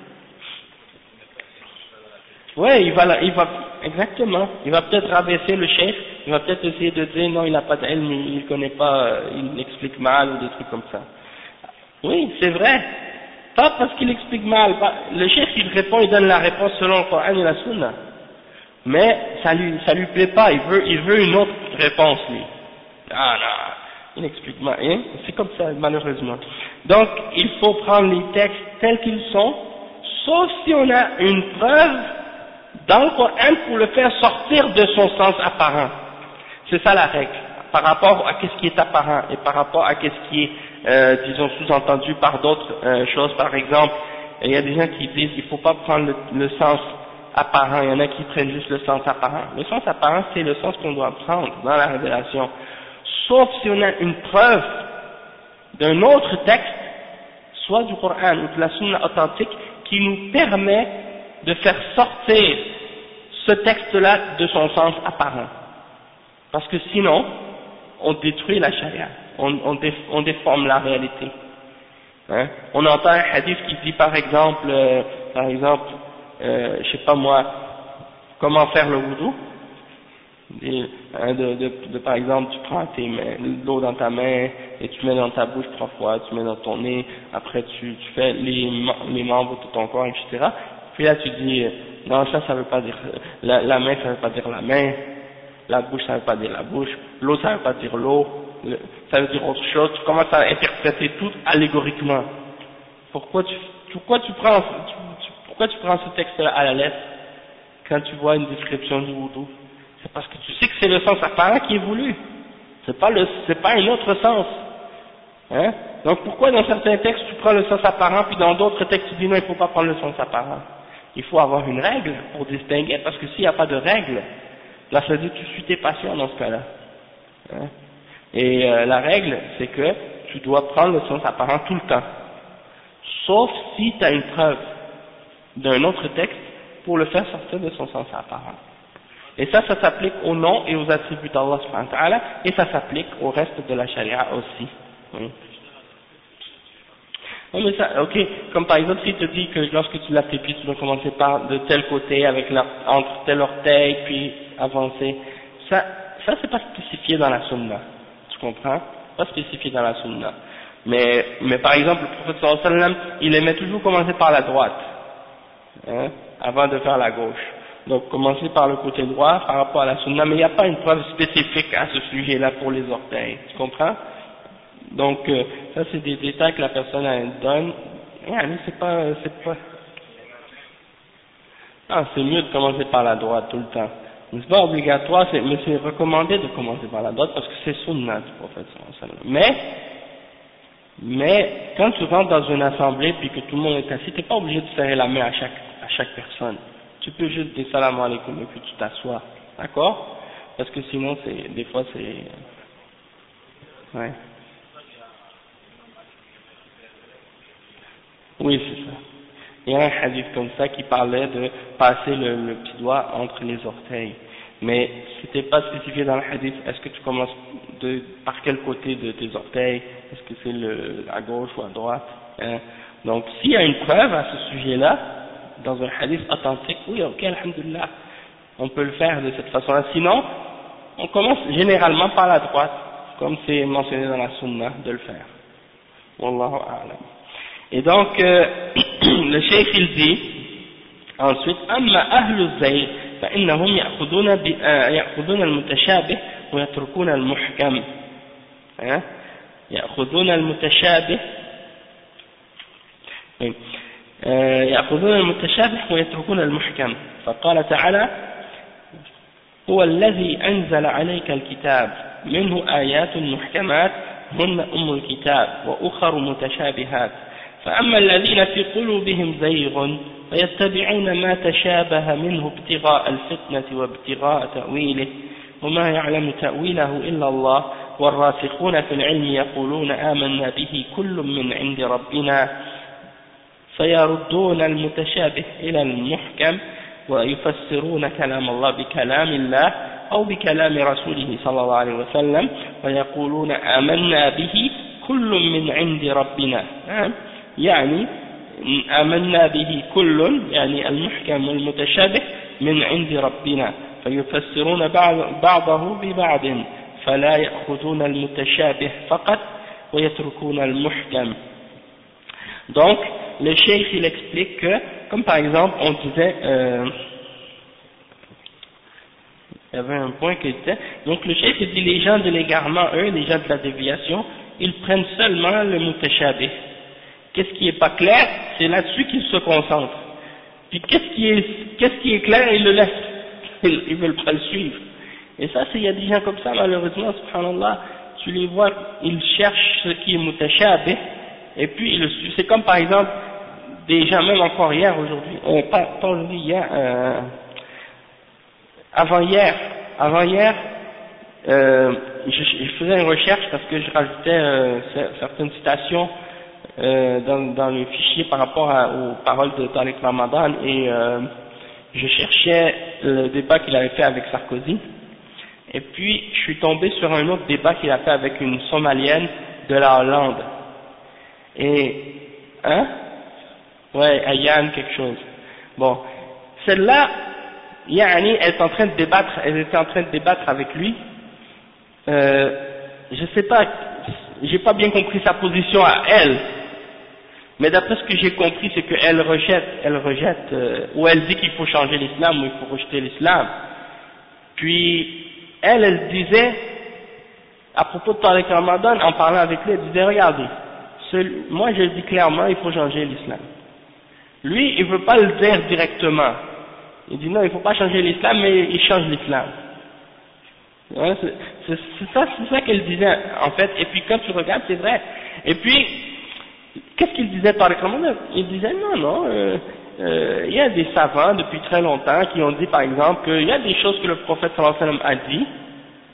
Ouais, exactement, il va peut-être rabaisser le cheikh, il va peut-être essayer de dire non, il n'a pas d'ilm, il connaît pas, il explique mal ou des trucs comme ça. Oui, c'est vrai. Pas parce qu'il explique mal, le cheikh il répond, il donne la réponse selon le Coran et la Sunna. Mais ça lui plaît pas, il veut une autre réponse lui. Ah non, il explique mal, hein? C'est comme ça malheureusement. Donc il faut prendre les textes tels qu'ils sont, sauf si on a une preuve dans le Coran pour le faire sortir de son sens apparent. C'est ça la règle, par rapport à ce qui est apparent et par rapport à ce qui est, disons, sous-entendu par d'autres choses. Par exemple, il y a des gens qui disent qu'il ne faut pas prendre le sens apparent, il y en a qui prennent juste le sens apparent. Le sens apparent, c'est le sens qu'on doit prendre dans la révélation, sauf si on a une preuve d'un autre texte, soit du Coran ou de la Sunna authentique, qui nous permet de faire sortir ce texte-là de son sens apparent. Parce que sinon, on détruit la charia, on déforme la réalité. Hein? On entend un hadith qui dit par exemple, je sais pas moi, comment faire le wudu. Par exemple, tu prends l'eau dans ta main et tu mets dans ta bouche 3 fois, tu mets dans ton nez, après tu fais les membres de ton corps, etc. Puis là tu dis, non ça veut pas dire, la main ça veut pas dire la main, la bouche ça veut pas dire la bouche, l'eau ça veut pas dire l'eau, ça veut dire autre chose, tu commences à interpréter tout allégoriquement. Pourquoi tu prends ce texte-là à la lettre quand tu vois une description du wudu? C'est parce que tu sais que c'est le sens apparent qui est voulu, c'est pas un autre sens. Hein? Donc pourquoi dans certains textes tu prends le sens apparent, puis dans d'autres textes tu dis non, il ne faut pas prendre le sens apparent? Il faut avoir une règle pour distinguer, parce que s'il n'y a pas de règle, là ça veut dire que tu suis tes passions dans ce cas-là. Hein. Et la règle, c'est que tu dois prendre le sens apparent tout le temps, sauf si tu as une preuve d'un autre texte pour le faire sortir de son sens apparent. Et ça s'applique aux noms et aux attributs d'Allah subhanahu wa ta'ala, et ça s'applique au reste de la charia aussi. Oui. Non mais ça, ok, comme par exemple s'il te dit que lorsque tu laves tes pieds, tu dois commencer par de tel côté, avec entre tel orteil, puis avancer, ça c'est pas spécifié dans la sunna, tu comprends? Pas spécifié dans la sunna. Mais par exemple, le prophète sallallahu alayhi wa sallam, il aimait toujours commencer par la droite, hein, avant de faire la gauche. Donc commencer par le côté droit par rapport à la sunna, mais il n'y a pas une preuve spécifique à ce sujet-là pour les orteils, tu comprends? Donc ça c'est des détails que la personne donne. C'est pas c'est mieux de commencer par la droite tout le temps. C'est pas obligatoire, mais c'est recommandé de commencer par la droite parce que c'est sunna du prophète sallallahu alayhi wa sallam. Mais quand tu rentres dans une assemblée puis que tout le monde est assis, t'es pas obligé de serrer la main à chaque personne. Tu peux juste dire salam alaikum et puis tu t'assois, d'accord? Parce que sinon des fois c'est ouais. Oui, c'est ça. Il y a un hadith comme ça qui parlait de passer le petit doigt entre les orteils. Mais c'était pas spécifié dans le hadith. Est-ce que tu commences par quel côté de tes orteils? Est-ce que c'est à gauche ou à droite? Hein? Donc, s'il y a une preuve à ce sujet-là, dans un hadith authentique, oui, ok, alhamdulillah, on peut le faire de cette façon-là. Sinon, on commence généralement par la droite, comme c'est mentionné dans la sunna de le faire. Wallahu a'lam. Et donc, le cheikh il dit, ensuite, أما أهل الزيغ فإنهم يأخذون المتشابه ويتركون المحكم. يأخذون المتشابه يأخذون المتشابه ويتركون المحكم. فقال تعالى: هو الذي أنزل عليك الكتاب منه آيات محكمات هن أم الكتاب وأخر متشابهات فأما الذين في قلوبهم زيغ فيتبعون ما تشابه منه ابتغاء الفتنة وابتغاء تأويله وما يعلم تأويله إلا الله والراسخون في العلم يقولون آمنا به كل من عند ربنا فيردون المتشابه إلى المحكم ويفسرون كلام الله بكلام الله أو بكلام رسوله صلى الله عليه وسلم ويقولون آمنا به كل من عند ربنا يعني آمنا به كل يعني المحكم والمتشابه من عند ربنا فيفسرون بعضه ببعض فلا يأخذون المتشابه فقط ويتركون المحكم. Donc le cheikh il explique que, comme par exemple on disait il y avait un point qui était, donc le cheikh dit les gens de l'égarement, eux, les gens de la déviation, ils prennent seulement le mutashabih. Qu'est-ce qui est pas clair, c'est là-dessus qu'ils se concentrent. Puis qu'est-ce qui est clair, ils le laissent. Ils veulent pas le suivre. Et ça, il y a des gens comme ça, malheureusement, subhanallah, tu les vois, ils cherchent ce qui est mutashabih, et puis ils le suivent. C'est comme par exemple, des gens, même encore hier, aujourd'hui, pas aujourd'hui, hier, avant-hier, je faisais une recherche parce que je rajoutais certaines citations dans le fichier par rapport aux paroles de Tariq Ramadan et je cherchais le débat qu'il avait fait avec Sarkozy et puis je suis tombé sur un autre débat qu'il a fait avec une Somalienne de la Hollande et Ayane quelque chose. Bon, celle-là, Yani, elle était en train de débattre avec lui. Je sais pas, j'ai pas bien compris sa position à elle. Mais d'après ce que j'ai compris, c'est qu'elle rejette, ou elle dit qu'il faut changer l'islam, ou il faut rejeter l'islam. Puis, elle disait, à propos de Tariq Ramadan, en parlant avec lui, elle disait, regardez, moi je dis clairement, il faut changer l'islam. Lui, il veut pas le dire directement. Il dit non, il faut pas changer l'islam, mais il change l'islam. Ouais, c'est ça qu'elle disait, en fait, et puis quand tu regardes, c'est vrai. Et puis, qu'est-ce qu'il disait par exemple? Il disait non, il y a des savants depuis très longtemps qui ont dit par exemple qu'il y a des choses que le prophète sallallahu alayhi wa sallam a dit,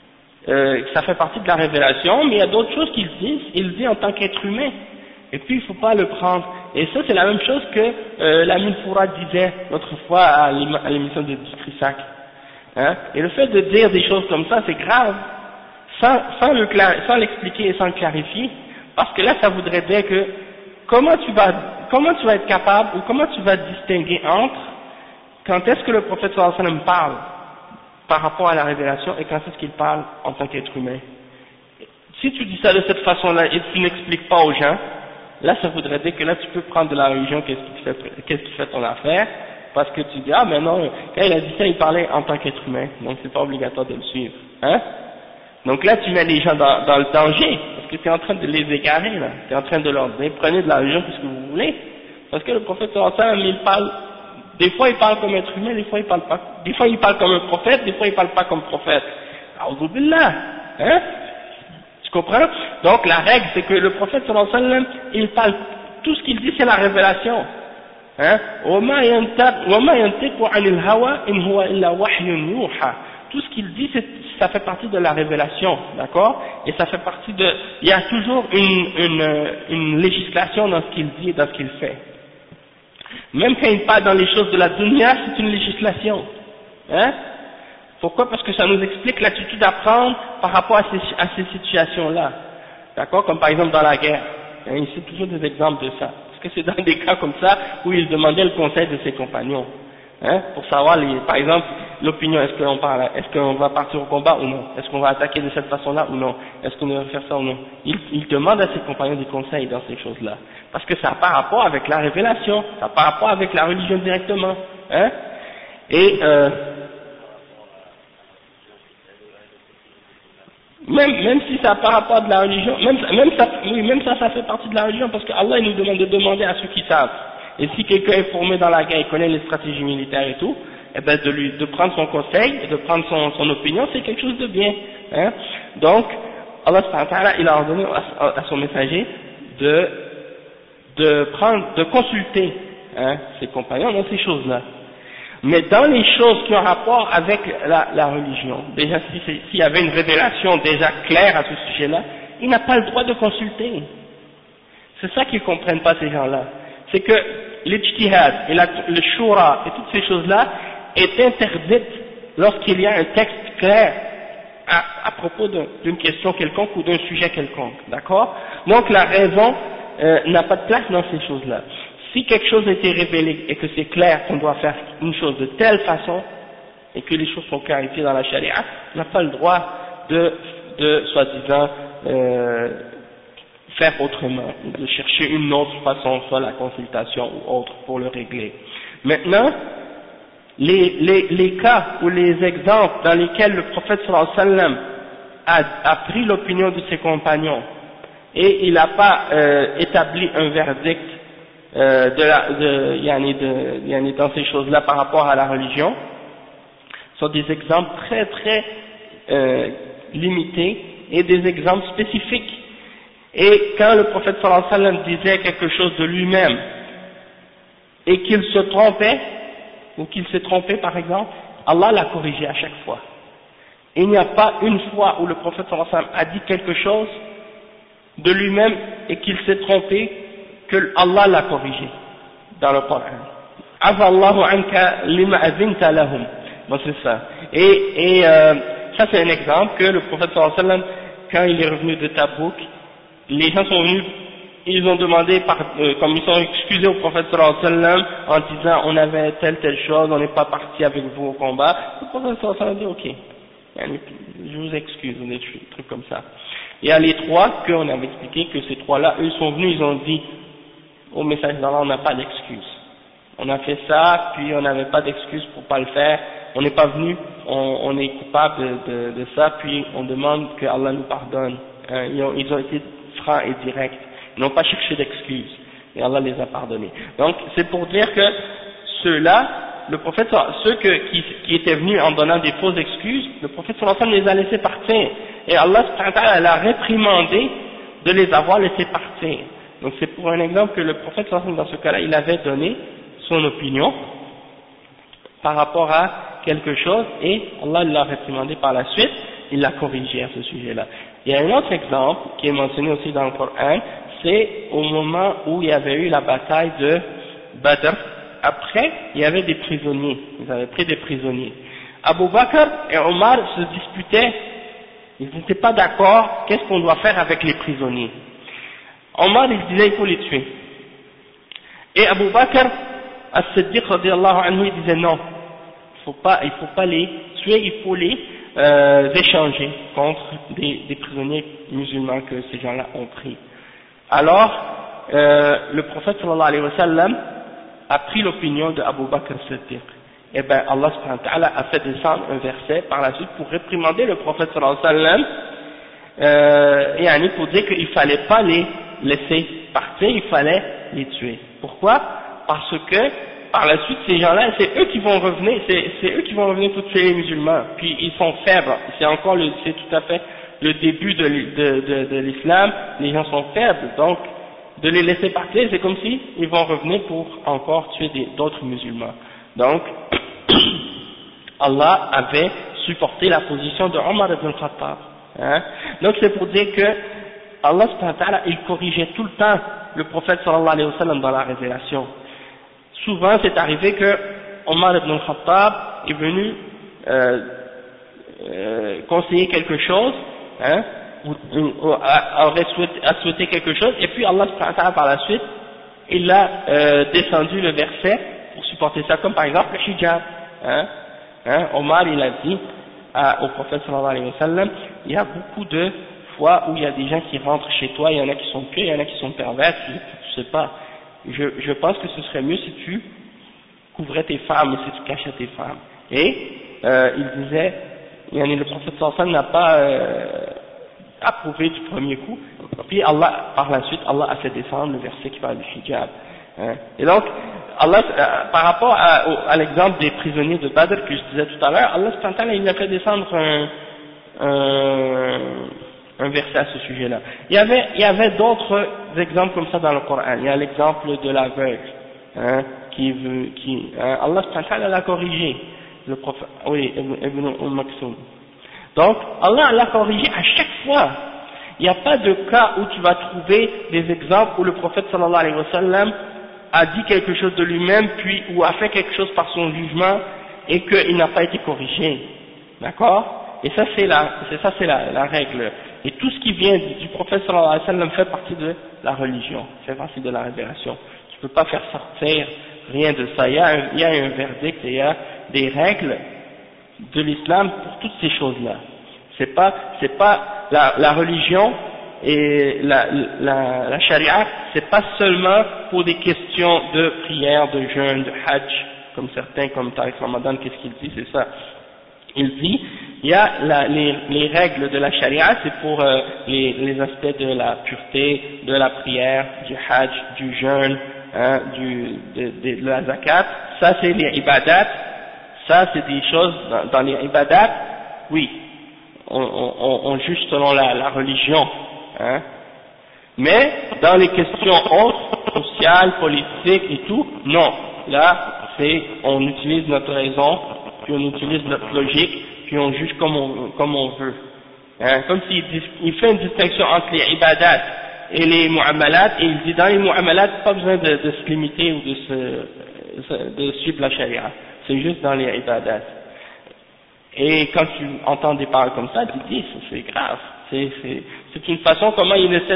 ça fait partie de la révélation, mais il y a d'autres choses qu'il dit, il dit en tant qu'être humain, et puis il ne faut pas le prendre. Et ça c'est la même chose que l'Amin Fourad disait l'autre fois à l'émission de Trissac. Hein? Et le fait de dire des choses comme ça, c'est grave, sans l'expliquer et sans le clarifier, parce que là ça voudrait dire que comment tu vas être capable, ou comment tu vas distinguer entre quand est-ce que le prophète sallallahu alayhi wa sallam parle par rapport à la révélation et quand est-ce qu'il parle en tant qu'être humain. Si tu dis ça de cette façon-là et tu n'expliques pas aux gens, là ça voudrait dire que là tu peux prendre de la religion, qu'est-ce qui fait ton affaire, parce que tu dis ah mais non, quand il a dit ça il parlait en tant qu'être humain, donc c'est pas obligatoire de le suivre, hein. Donc là tu mets les gens dans le danger, parce que tu es en train de les égarer là, tu es en train de leur dire prenez de la religion puisque vous voulez, parce que le prophète sallallahu alayhi wa sallam il parle. Des fois il parle comme être humain, des fois il parle pas, des fois il parle comme un prophète, des fois il parle pas comme prophète. A'udhu billah, hein? Tu comprends? Donc la règle c'est que le prophète sallallahu alayhi wa sallam, il parle, tout ce qu'il dit c'est la révélation. Hein? وَمَا يَنْتِقُ عَنِ الْهَوَى إِنْ هُوَ إِلَّا وَحْيٌ يُوحَى. Tout ce qu'il dit ça fait partie de la révélation, d'accord? Et ça fait partie de, il y a toujours une législation dans ce qu'il dit et dans ce qu'il fait. Même quand il parle dans les choses de la dunya, c'est une législation. Hein? Pourquoi? Parce que ça nous explique l'attitude à prendre par rapport à ces situations-là. D'accord? Comme par exemple dans la guerre. Hein, ici, toujours des exemples de ça. Parce que c'est dans des cas comme ça où il demandait le conseil de ses compagnons. Hein? Pour savoir, par exemple, l'opinion, est-ce qu'on va partir au combat ou non? Est-ce qu'on va attaquer de cette façon-là ou non? Est-ce qu'on va faire ça ou non? Il demande à ses compagnons des conseils dans ces choses-là. Parce que ça n'a pas rapport avec la révélation, ça n'a pas rapport avec la religion directement. Hein? Et même si ça n'a pas rapport de la religion, même ça fait partie de la religion, parce que Allah nous demande de demander à ceux qui savent. Et si quelqu'un est formé dans la guerre, il connaît les stratégies militaires et tout, eh ben de prendre son conseil, de prendre son opinion, c'est quelque chose de bien. Hein? Donc, Allah subhanahu wa ta'ala, il a ordonné à son messager de consulter ses compagnons dans ces choses-là. Mais dans les choses qui ont rapport avec la religion, déjà s'il y avait une révélation déjà claire à ce sujet-là, il n'a pas le droit de consulter. C'est ça qu'ils ne comprennent pas ces gens-là. C'est que l'ijtihad et le shura et toutes ces choses-là est interdite lorsqu'il y a un texte clair à propos d'une question quelconque ou d'un sujet quelconque, d'accord? Donc la raison n'a pas de place dans ces choses-là. Si quelque chose a été révélé et que c'est clair qu'on doit faire une chose de telle façon et que les choses sont clarifiées dans la charia, on n'a pas le droit de soi-disant faire autrement, de chercher une autre façon, soit la consultation ou autre pour le régler. Maintenant, les cas ou les exemples dans lesquels le prophète sallallahu alayhi wa sallam a pris l'opinion de ses compagnons et il n'a pas établi un verdict dans ces choses-là par rapport à la religion, sont des exemples très très limités et des exemples spécifiques. Et quand le prophète sallallahu alayhi wa sallam disait quelque chose de lui-même et qu'il se trompait, ou qu'il s'est trompé par exemple, Allah l'a corrigé à chaque fois. Il n'y a pas une fois où le prophète sallallahu alayhi wa sallam a dit quelque chose de lui-même et qu'il s'est trompé, que Allah l'a corrigé dans le Coran. Afallahu anka lima azinta lahum. Bon, c'est ça. Et ça c'est un exemple que le prophète sallallahu alayhi wa sallam, quand il est revenu de Tabouk, les gens sont venus, ils ont demandé, comme ils sont excusés au prophète sallallahu alayhi wa sallam en disant on avait telle chose, on n'est pas parti avec vous au combat. Le prophète sallallahu alayhi wa sallam dit ok, je vous excuse, ou des trucs comme ça. Il y a les trois qu'on avait expliqué que ces trois-là, eux sont venus, ils ont dit au message d'Allah on n'a pas d'excuse. On a fait ça, puis on n'avait pas d'excuse pour pas le faire, on n'est pas venu, on est coupable de ça, puis on demande que Allah nous pardonne. Ils ont été francs et directs, ils n'ont pas cherché d'excuses, et Allah les a pardonnés. Donc c'est pour dire que ceux-là, le prophète, qui étaient venus en donnant des fausses excuses, le prophète sallallahu alayhi wa sallam les a laissés partir, et Allah subhanahu wa ta'ala l'a réprimandé de les avoir laissés partir. Donc c'est pour un exemple que le prophète sallallahu alayhi wa sallam, dans ce cas-là, il avait donné son opinion par rapport à quelque chose et Allah l'a réprimandé par la suite il l'a corrigé à ce sujet-là. Il y a un autre exemple qui est mentionné aussi dans le Coran, c'est au moment où il y avait eu la bataille de Badr. Après, il y avait des prisonniers, ils avaient pris des prisonniers. Abu Bakr et Omar se disputaient, ils n'étaient pas d'accord, qu'est-ce qu'on doit faire avec les prisonniers. Omar, il disait il faut les tuer. Et Abu Bakr, as-Siddiq radiyallahu anhu, il disait non, il faut pas les tuer, il faut les échanger contre des prisonniers musulmans que ces gens-là ont pris. Alors, le prophète sallallahu alayhi wa sallam a pris l'opinion de Abu Bakr as-Siddiq. Et bien Allah subhanahu wa ta'ala a fait descendre un verset par la suite pour réprimander le prophète sallallahu alayhi wa sallam, et pour dire qu'il ne fallait pas les laisser partir, il fallait les tuer. Pourquoi? Parce que par la suite ces gens-là, c'est eux qui vont revenir, c'est eux qui vont revenir pour tuer les musulmans. Puis ils sont faibles, c'est tout à fait le début de l'islam, les gens sont faibles, donc de les laisser partir, c'est comme si ils vont revenir pour encore tuer d'autres musulmans. Donc, Allah avait supporté la position de Omar ibn Khattab. Hein? Donc c'est pour dire que Allah subhanahu wa ta'ala, il corrigeait tout le temps le prophète sallallahu alayhi wa sallam dans la révélation. Souvent c'est arrivé que Omar ibn Khattab est venu conseiller quelque chose, hein, a souhaité quelque chose, et puis Allah subhanahu wa ta'ala par la suite, il a descendu le verset pour supporter ça, comme par exemple le hijab. Omar il a dit au prophète sallallahu alayhi wa sallam, il y a beaucoup de fois où il y a des gens qui rentrent chez toi, il y en a qui sont pieux, il y en a qui sont pervers, tu sais pas, je pense que ce serait mieux si tu couvrais tes femmes, ou si tu cachais tes femmes. Et il disait, le prophète sallallahu alayhi wa sallam n'a pas approuvé du premier coup, puis Allah, par la suite, Allah a fait descendre le verset qui parle du hijab. Et donc, Allah, par rapport à l'exemple des prisonniers de Badr que je disais tout à l'heure, Allah subhanahu wa ta'ala, il a fait descendre un verset à ce sujet-là. Il y avait d'autres exemples comme ça dans le Coran. Il y a l'exemple de l'aveugle, Allah subhanahu wa ta'ala l'a corrigé, le prophète, oui, Ibn Maksoum. Donc, Allah l'a corrigé à chaque fois. Il n'y a pas de cas où tu vas trouver des exemples où le prophète sallallahu alayhi wa sallam a dit quelque chose de lui-même, puis ou a fait quelque chose par son jugement et qu'il n'a pas été corrigé. D'accord? Et ça c'est la règle. Et tout ce qui vient du prophète sallallahu alayhi wa sallam fait partie de la religion, fait partie de la révélation. Tu ne peux pas faire sortir rien de ça. Il y a un verdict, il y a des règles de l'islam pour toutes ces choses-là. C'est pas la religion et la charia, c'est pas seulement pour des questions de prière, de jeûne, de hajj, comme certains, comme Tariq Ramadan, qu'est-ce qu'il dit, c'est ça. Il dit, il y a les règles de la charia, c'est pour les aspects de la pureté, de la prière, du hajj, du jeûne, de la zakat, ça c'est les ibadat, ça c'est des choses dans les ibadat, oui, on juge selon la religion, hein. Mais dans les questions autres, sociales, politiques et tout, non. Là, on utilise notre raison, puis on utilise notre logique, puis on juge comme on veut. Hein. Comme il fait une distinction entre les ibadat et les mu'amalat, et il dit dans les mu'amalat, pas besoin de se limiter ou de suivre la charia. C'est juste dans les ibadat. Et quand tu entends des paroles comme ça, tu te dis, c'est grave. C'est une façon comment il essaie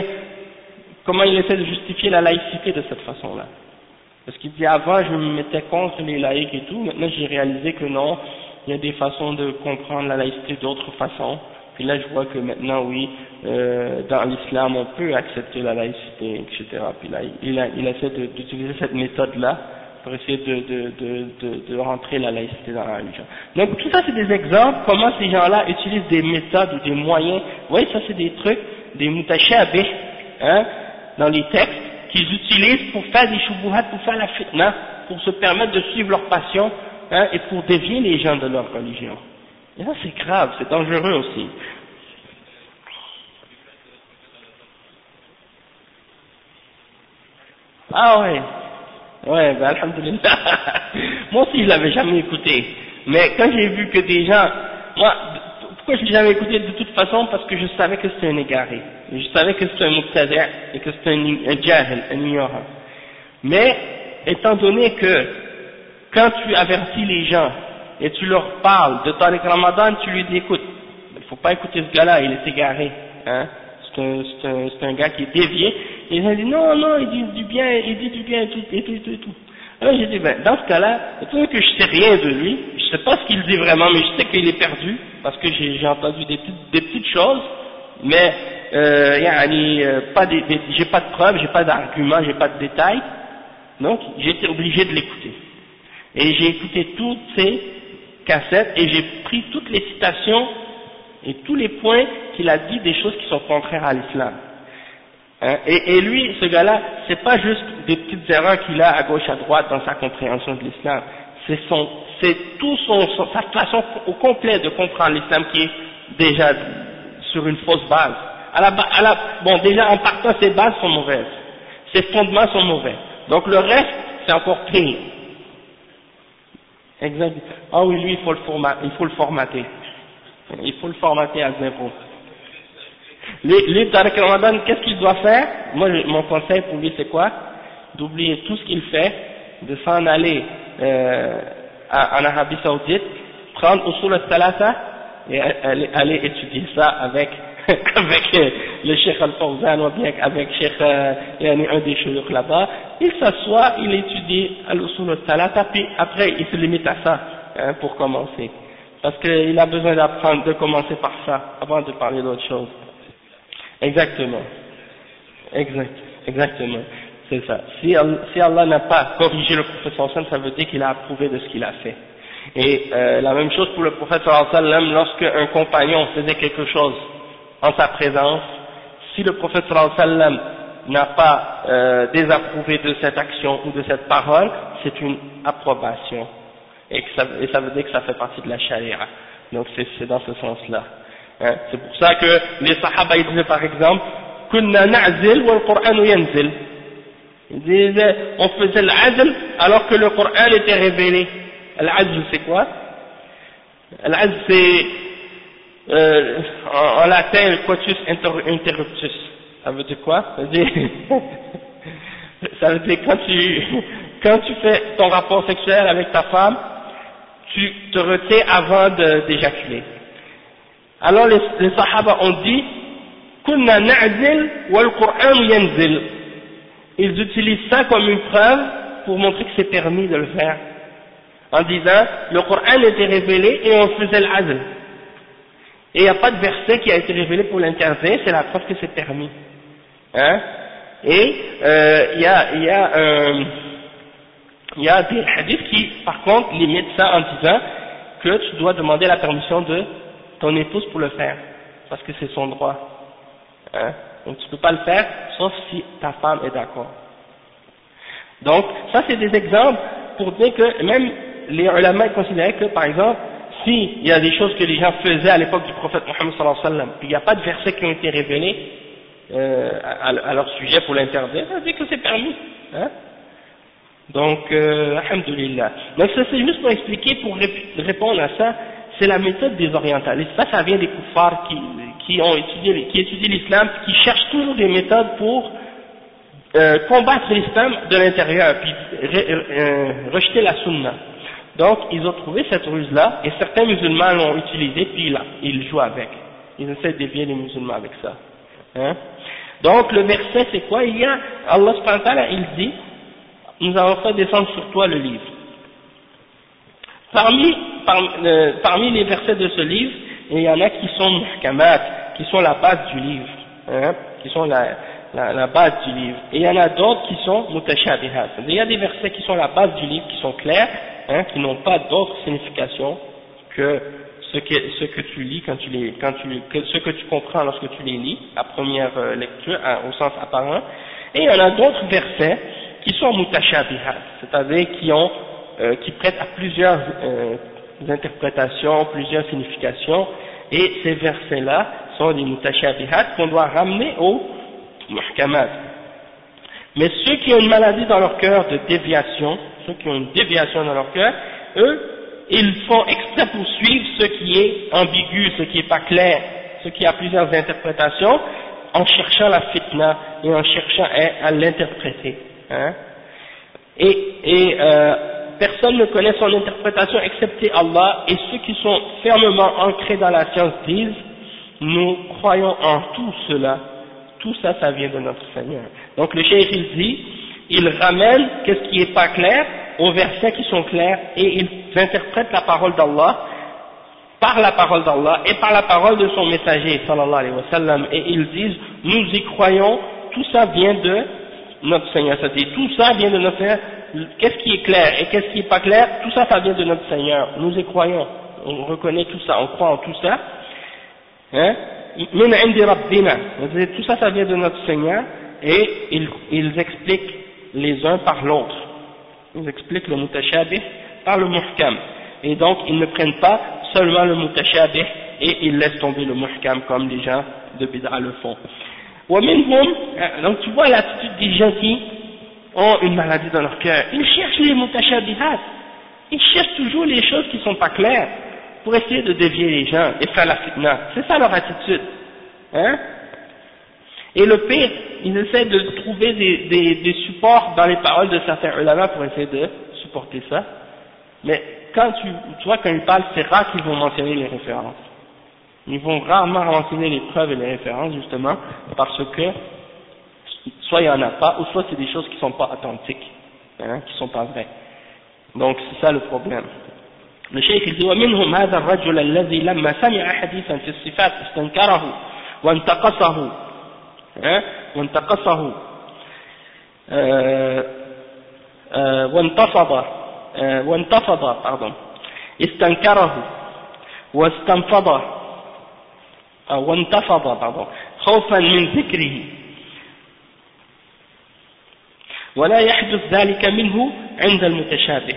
de justifier la laïcité de cette façon-là. Parce qu'il dit avant je me mettais contre les laïcs et tout, maintenant j'ai réalisé que non, il y a des façons de comprendre la laïcité d'autres façons. Puis là je vois que maintenant oui, dans l'islam on peut accepter la laïcité, etc. Puis là il essaie d'utiliser cette méthode-là pour essayer de rentrer la laïcité dans la religion. Donc tout ça c'est des exemples, comment ces gens-là utilisent des méthodes ou des moyens. Vous voyez, ça c'est des trucs, des mutashabih, hein, dans les textes, qu'ils utilisent pour faire des shubuhat, pour faire la fitna, pour se permettre de suivre leur passion, hein, et pour dévier les gens de leur religion. Et ça c'est grave, c'est dangereux aussi. Ah ouais. Ouais, ben alhamdoulilah. Moi aussi je l'avais jamais écouté. Mais quand j'ai vu que des gens, moi, Pourquoi je l'ai jamais écouté de toute façon? Parce que je savais que c'était un égaré. Je savais que c'était un muqtadi' et que c'était un jahil, un ignorant. Mais, étant donné que, quand tu avertis les gens, et tu leur parles de Tariq Ramadan, tu lui dis, écoute, il faut pas écouter ce gars-là, il est égaré, hein. C'est un gars qui est dévié. Et il a dit, non, il dit du bien et tout. Alors j'ai dit, ben, dans ce cas-là, étant donné que je sais rien de lui, je sais pas ce qu'il dit vraiment, mais je sais qu'il est perdu, parce que j'ai entendu des petites choses, mais, j'ai pas de preuves, j'ai pas d'arguments, j'ai pas de détails, donc j'ai été obligé de l'écouter. Et j'ai écouté toutes ces cassettes, et j'ai pris toutes les citations, et tous les points qu'il a dit des choses qui sont contraires à l'islam. Hein, et lui, ce gars-là, c'est pas juste des petites erreurs qu'il a à gauche à droite dans sa compréhension de l'islam, c'est sa façon au complet de comprendre l'islam qui est déjà sur une fausse base. Bon, déjà en partant, ses bases sont mauvaises, ses fondements sont mauvais, donc le reste, c'est encore pire. Exact. Ah oui, lui, il faut le formater. Il faut le formater à zéro. Lui, Tariq Ramadan, qu'est-ce qu'il doit faire? Moi, mon conseil pour lui, c'est quoi? D'oublier tout ce qu'il fait, de s'en aller en Arabie Saoudite, prendre Usul al-Thalatha et aller étudier ça avec le Cheikh Al-Fawzan ou bien avec Cheikh un des chouyouk là-bas. Il s'assoit, il étudie Usul al-Thalatha, puis après il se limite à ça, hein, pour commencer. Parce qu'il a besoin d'apprendre, de commencer par ça, avant de parler d'autre chose. Exactement. Exactement. C'est ça. Si Allah n'a pas corrigé le prophète sallallahu alayhi wa sallam, ça veut dire qu'il a approuvé de ce qu'il a fait. Et la même chose pour le prophète sallallahu alayhi wa sallam, lorsque un compagnon faisait quelque chose en sa présence, si le prophète sallallahu alayhi wa sallam n'a pas désapprouvé de cette action ou de cette parole, c'est une approbation. Et ça veut dire que ça fait partie de la charia. Donc c'est dans ce sens-là. Hein, c'est pour ça que les sahaba ils disaient par exemple kunna na'zil wal Qur'an yanzil. Ils disaient on faisait l'azl alors que le Coran était révélé. L'azl c'est quoi? L'azl c'est en latin le quotius interruptus. Ça veut dire quoi? Ça veut dire quand tu fais ton rapport sexuel avec ta femme, tu te retiens avant d'éjaculer. Alors les sahaba ont dit kunna na'zil wal Qur'an yanzil. Ils utilisent ça comme une preuve pour montrer que c'est permis de le faire, en disant le Coran était révélé et on faisait l'azl. Et il n'y a pas de verset qui a été révélé pour l'interdire, c'est la preuve que c'est permis. Hein? Et il y a des hadiths qui par contre limitent ça en disant que tu dois demander la permission de ton épouse pour le faire, parce que c'est son droit. Hein? Donc tu ne peux pas le faire, sauf si ta femme est d'accord. Donc, ça c'est des exemples pour dire que même les ulama considéraient que, par exemple, s'il y a des choses que les gens faisaient à l'époque du prophète Mohammed sallallahu alayhi wa sallam, puis il n'y a pas de versets qui ont été révélés à leur sujet pour l'interdire, ça veut dire que c'est permis. Hein? Donc, alhamdulillah. Donc ça c'est juste pour expliquer, pour répondre à ça, c'est la méthode des orientalistes. Ça vient des kuffars qui étudient l'islam, qui cherchent toujours des méthodes pour combattre l'islam de l'intérieur, puis rejeter la sunna. Donc ils ont trouvé cette ruse-là, et certains musulmans l'ont utilisée, puis ils jouent avec. Ils essaient de dévier les musulmans avec ça. Hein? Donc le verset c'est quoi? Il y a, Allah subhanahu wa ta'ala, il dit, nous avons fait descendre sur toi le livre. Parmi les versets de ce livre, il y en a qui sont muhkamat, qui sont la base du livre, hein, qui sont la base du livre. Et il y en a d'autres qui sont mutashabihat. Il y a des versets qui sont la base du livre, qui sont clairs, hein, qui n'ont pas d'autre signification que ce que tu lis ce que tu comprends lorsque tu les lis, à première lecture, au sens apparent. Et il y en a d'autres versets qui sont mutashabihat, c'est-à-dire qui prêtent à plusieurs interprétations, plusieurs significations, et ces versets-là sont des mutashabihat qu'on doit ramener au muhkamat. Mais ceux qui ont une maladie dans leur cœur de déviation, ceux qui ont une déviation dans leur cœur, eux, ils font exprès pour suivre ce qui est ambigu, ce qui est pas clair, ce qui a plusieurs interprétations, en cherchant la fitna et en cherchant à l'interpréter. Hein. Personne ne connaît son interprétation excepté Allah, et ceux qui sont fermement ancrés dans la science disent, nous croyons en tout cela, tout ça, ça vient de notre Seigneur. Donc le cheikh il dit, il ramène qu'est-ce qui est pas clair aux versets qui sont clairs, et ils interprètent la parole d'Allah par la parole d'Allah et par la parole de son messager sallallahu alayhi wa sallam, et ils disent, nous y croyons, tout ça vient de notre Seigneur, c'est-à-dire tout ça vient de notre Seigneur. Qu'est-ce qui est clair et qu'est-ce qui est pas clair, tout ça, ça vient de notre Seigneur, nous y croyons, on reconnaît tout ça, on croit en tout ça, hein, min indi rabbina, tout ça, ça vient de notre Seigneur, et ils expliquent les uns par l'autre, ils expliquent le mutashabih par le muhkam, et donc ils ne prennent pas seulement le mutashabih et ils laissent tomber le muhkam comme les gens de bid'a le font. Donc tu vois l'attitude des gens qui ont une maladie dans leur cœur, ils cherchent les mutashabihat, ils cherchent toujours les choses qui sont pas claires pour essayer de dévier les gens et faire la fitna, c'est ça leur attitude, hein. Et le pire, ils essaient de trouver des supports dans les paroles de certains ulama pour essayer de supporter ça, mais quand tu vois quand ils parlent, c'est rare qu'ils vont mentionner les références. Ils vont rarement mentionner les preuves et les références, justement, parce que soit il n'y en a pas, ou soit c'est des choses qui ne sont pas authentiques, hein, qui ne sont pas vraies. Donc c'est ça le problème. Le cheikh il dit ومنهم هذا الرجل الذي لما سمع حديثا في الصفات استنكره وانتقصه وانتفض استنكره واستنفض وانتفض خوفا من ذكره ولا يحدث ذلك منه عند المتشابه.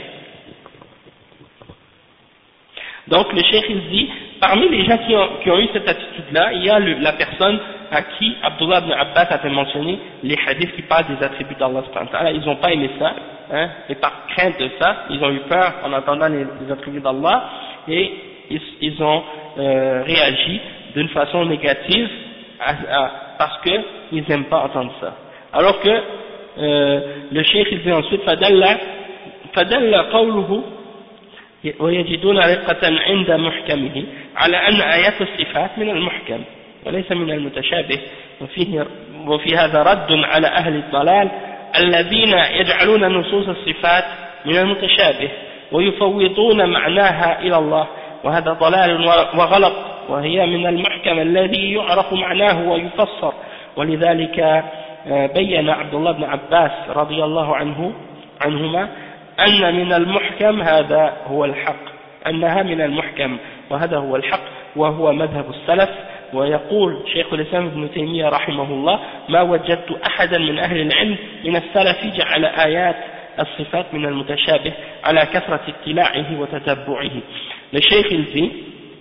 Donc le cheikh il dit, parmi les gens qui ont eu cette attitude-là, il y a la personne à qui Abdullah ibn Abbas avait mentionné les hadiths qui parlent des attributs d'Allah subhanahu wa ta'ala. Ils n'ont pas aimé ça, hein, et par crainte de ça, ils ont eu peur en entendant les attributs d'Allah, et ils ont réagi d'une façon négative parce qu'ils n'aiment pas entendre ça. Alors que le cheikh il dit ensuite فدل قوله ويجدون رقة عند محكمه على أن آيات الصفات من المحكم وليس من المتشابه، وفي هذا رد على أهل الضلال الذين يجعلون نصوص الصفات من المتشابه ويفوضون معناها إلى الله، وهذا ضلال وغلط، وهي من المحكم الذي يعرف معناه ويفسر. ولذلك بين عبد الله بن عباس رضي الله عنهما أن من المحكم هذا هو الحق، أنها من المحكم وهذا هو الحق وهو مذهب السلف. ويقول شيخ الإسلام ابن تيمية رحمه الله ما وجدت أحدا من أهل العلم من السلف جعل آيات الصفات من المتشابه على كثرة اطلاعه وتتبعه. Le cheikh il dit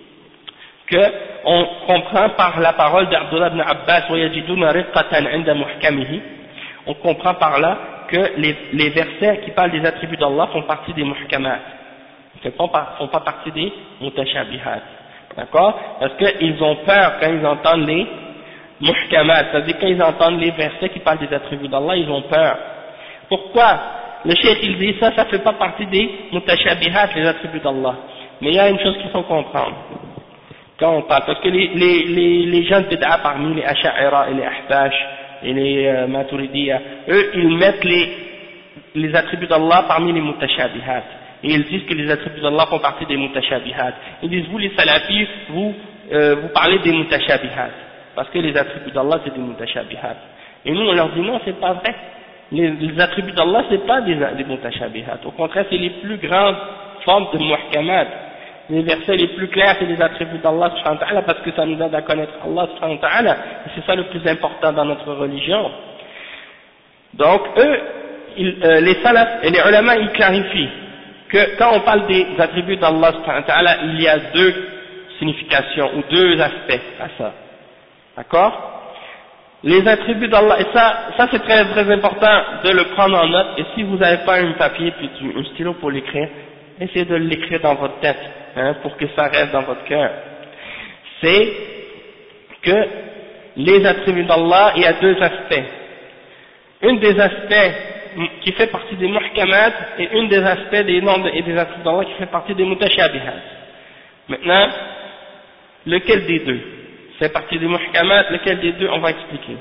qu'on comprend par la parole d'Abdullah ibn Abbas وَيَجِدُونَ رِقَّةً عِنْدَ مُحْكَمِهِ, on comprend par là que les versets qui parlent des attributs d'Allah font partie des muhkamat, ne font pas partie des mutashabihat, d'accord? Parce qu'ils ont peur quand ils entendent les muhkamat, c'est-à-dire quand ils entendent les versets qui parlent des attributs d'Allah, ils ont peur. Pourquoi? Le cheikh il dit ça fait pas partie des mutashabihat, les attributs d'Allah. Mais il y a une chose qu'il faut comprendre quand on parle, parce que les gens de bid'a parmi les asha'ira et les ahbash et les maturidiyya, eux ils mettent les attributs d'Allah parmi les mutashabihat, et ils disent que les attributs d'Allah font partie des mutashabihat. Ils disent vous les salafis, vous parlez des mutashabihat, parce que les attributs d'Allah c'est des mutashabihat. Et nous on leur dit non, c'est pas vrai, les attributs d'Allah c'est pas des mutashabihat, au contraire c'est les plus grandes formes de muhkamat. Les versets les plus clairs c'est les attributs d'Allah subhanahu wa ta'ala, parce que ça nous aide à connaître Allah subhanahu wa ta'ala, et c'est ça le plus important dans notre religion. Donc eux, les salafs et les ulama ils clarifient que quand on parle des attributs d'Allah subhanahu wa ta'ala, il y a deux significations ou deux aspects à ça, d'accord? Les attributs d'Allah, et ça c'est très très important de le prendre en note, et si vous n'avez pas un papier puis un stylo pour l'écrire, essayez de l'écrire dans votre tête, hein, pour que ça reste dans votre cœur. C'est que les attributs d'Allah, il y a deux aspects. Un des aspects qui fait partie des muhkamat et un des aspects des noms et des attributs d'Allah qui fait partie des mutashabihat. Maintenant, lequel des deux fait partie des muhkamat, lequel des deux on va expliquer.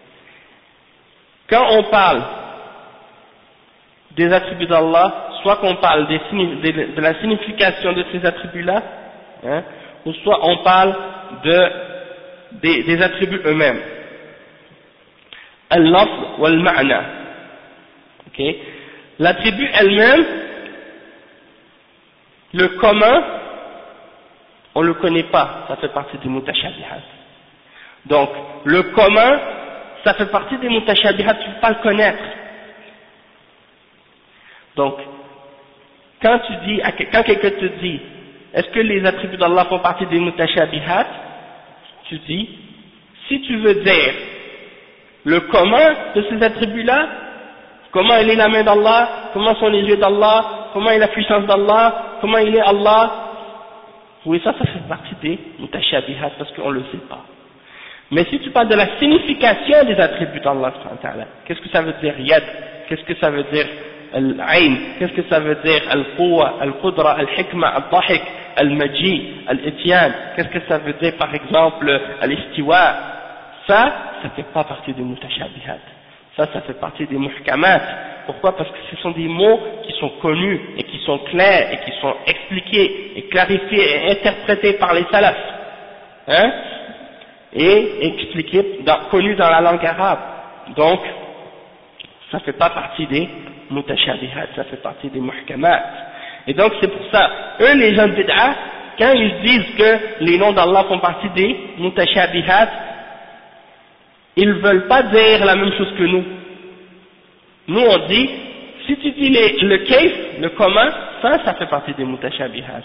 Quand on parle des attributs d'Allah, soit qu'on parle de la signification de ces attributs-là, hein, ou soit on parle des attributs eux-mêmes. Al-lafz wal-ma'na. Okay. L'attribut elle-même, le commun, on ne le connaît pas, ça fait partie des mutashabihat. Donc, le commun, ça fait partie des mutashabihat, tu ne peux pas le connaître. Donc, quand quelqu'un te dit, est-ce que les attributs d'Allah font partie des mutashabihat, tu dis, si tu veux dire le commun de ces attributs-là, comment il est la main d'Allah, comment sont les yeux d'Allah, comment est la puissance d'Allah, comment il est Allah, oui, ça fait partie des mutashabihat parce qu'on ne le sait pas. Mais si tu parles de la signification des attributs d'Allah, qu'est-ce que ça veut dire yad, qu'est-ce que ça veut dire al-ayn, qu'est-ce que ça veut dire al-quwa, al-qudra, al-hikma, al-dahik, al-maji, al-ityan, qu'est-ce que ça veut dire par exemple al-istiwa, ça fait pas partie des mutashabihat. Ça fait partie des muhkamat. Pourquoi? Parce que ce sont des mots qui sont connus et qui sont clairs et qui sont expliqués et clarifiés et interprétés par les salafs, hein, et expliqués, connus dans la langue arabe. Donc, ça fait pas partie des mutashabihat, ça fait partie des muhkamat. Et donc c'est pour ça, eux les gens de bid'a, quand ils disent que les noms d'Allah font partie des mutashabihat, ils ne veulent pas dire la même chose que nous. Nous on dit, si tu dis le kayf, le commun, ça fait partie des mutashabihat.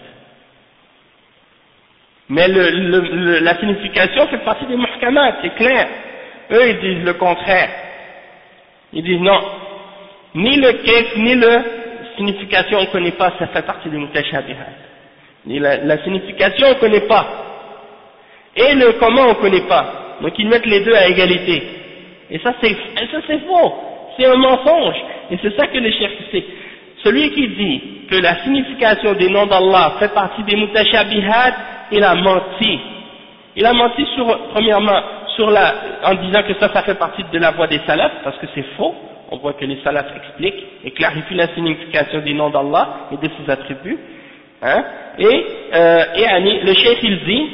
Mais la signification fait partie des muhkamat, c'est clair. Eux ils disent le contraire. Ils disent non, ni le kayf, ni la signification on ne connaît pas, ça fait partie des mutashabihat. La signification on ne connaît pas. Et le comment on ne connaît pas. Donc ils mettent les deux à égalité. Et ça c'est faux, c'est un mensonge. Et c'est ça que le cheikh sait. Celui qui dit que la signification des noms d'Allah fait partie des mutashabihat, il a menti. Il a menti premièrement en disant que ça fait partie de la voie des salafs, parce que c'est faux. On voit que les salafs expliquent et clarifient la signification des noms d'Allah et de ses attributs. Hein? Et le cheikh il dit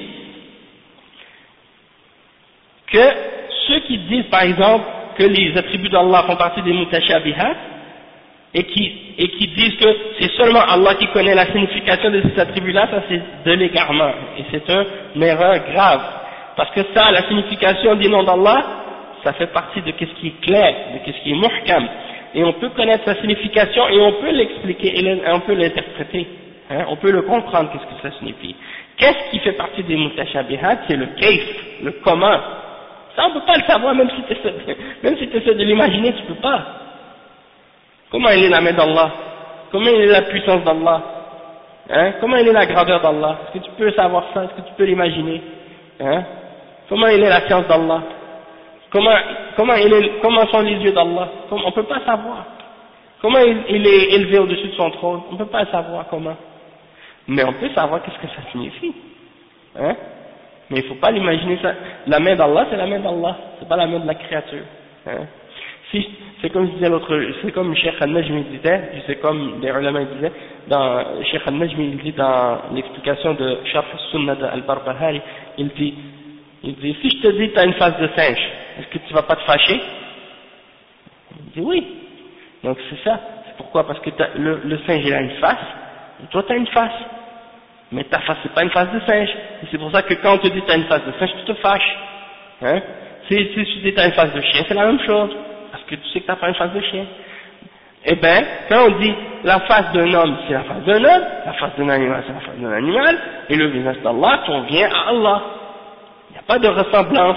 que ceux qui disent par exemple que les attributs d'Allah font partie des mutashabihat et qui disent que c'est seulement Allah qui connaît la signification de ces attributs-là, ça c'est de l'égarement et c'est une erreur grave parce que ça, la signification des noms d'Allah, ça fait partie de ce qui est clair, de ce qui est muhkam, et on peut connaître sa signification et on peut l'expliquer et on peut l'interpréter, hein, on peut le comprendre qu'est-ce que ça signifie. Qu'est-ce qui fait partie des mutashabihat? C'est le kayf, le commun. Ça, on ne peut pas le savoir, même si tu essaies de l'imaginer, tu ne peux pas. Comment il est la main d'Allah? Comment il est la puissance d'Allah? Hein? Comment il est la grandeur d'Allah? Est-ce que tu peux savoir ça? Est-ce que tu peux l'imaginer? Hein? Comment il est la science d'Allah? Comment sont les yeux d'Allah? On ne peut pas savoir. Comment il est élevé au-dessus de son trône? On ne peut pas savoir comment. Mais on peut savoir qu'est-ce que ça signifie. Hein? Mais il ne faut pas l'imaginer ça. La main d'Allah, c'est la main d'Allah, c'est pas la main de la créature. Hein? C'est comme je disais c'est comme Cheikh Al-Najmi disait, c'est comme les ulama disaient, Cheikh Al-Najmi il dit dans l'explication de Sharh al-Sunnah al-Barbahari, il dit, si je te dis tu as une face de singe, est-ce que tu ne vas pas te fâcher? Il dit oui. Donc c'est ça. C'est pourquoi? Parce que le singe il a une face, et toi tu as une face. Mais ta face c'est pas une face de singe. Et c'est pour ça que quand on te dit tu as une face de singe, tu te fâches. Hein? Si tu dis tu as une face de chien, c'est la même chose. Parce que tu sais que tu n'as pas une face de chien. Eh bien, quand on dit la face d'un homme, c'est la face d'un homme, la face d'un animal, c'est la face d'un animal, et le visage d'Allah convient à Allah. Il n'y a pas de ressemblance.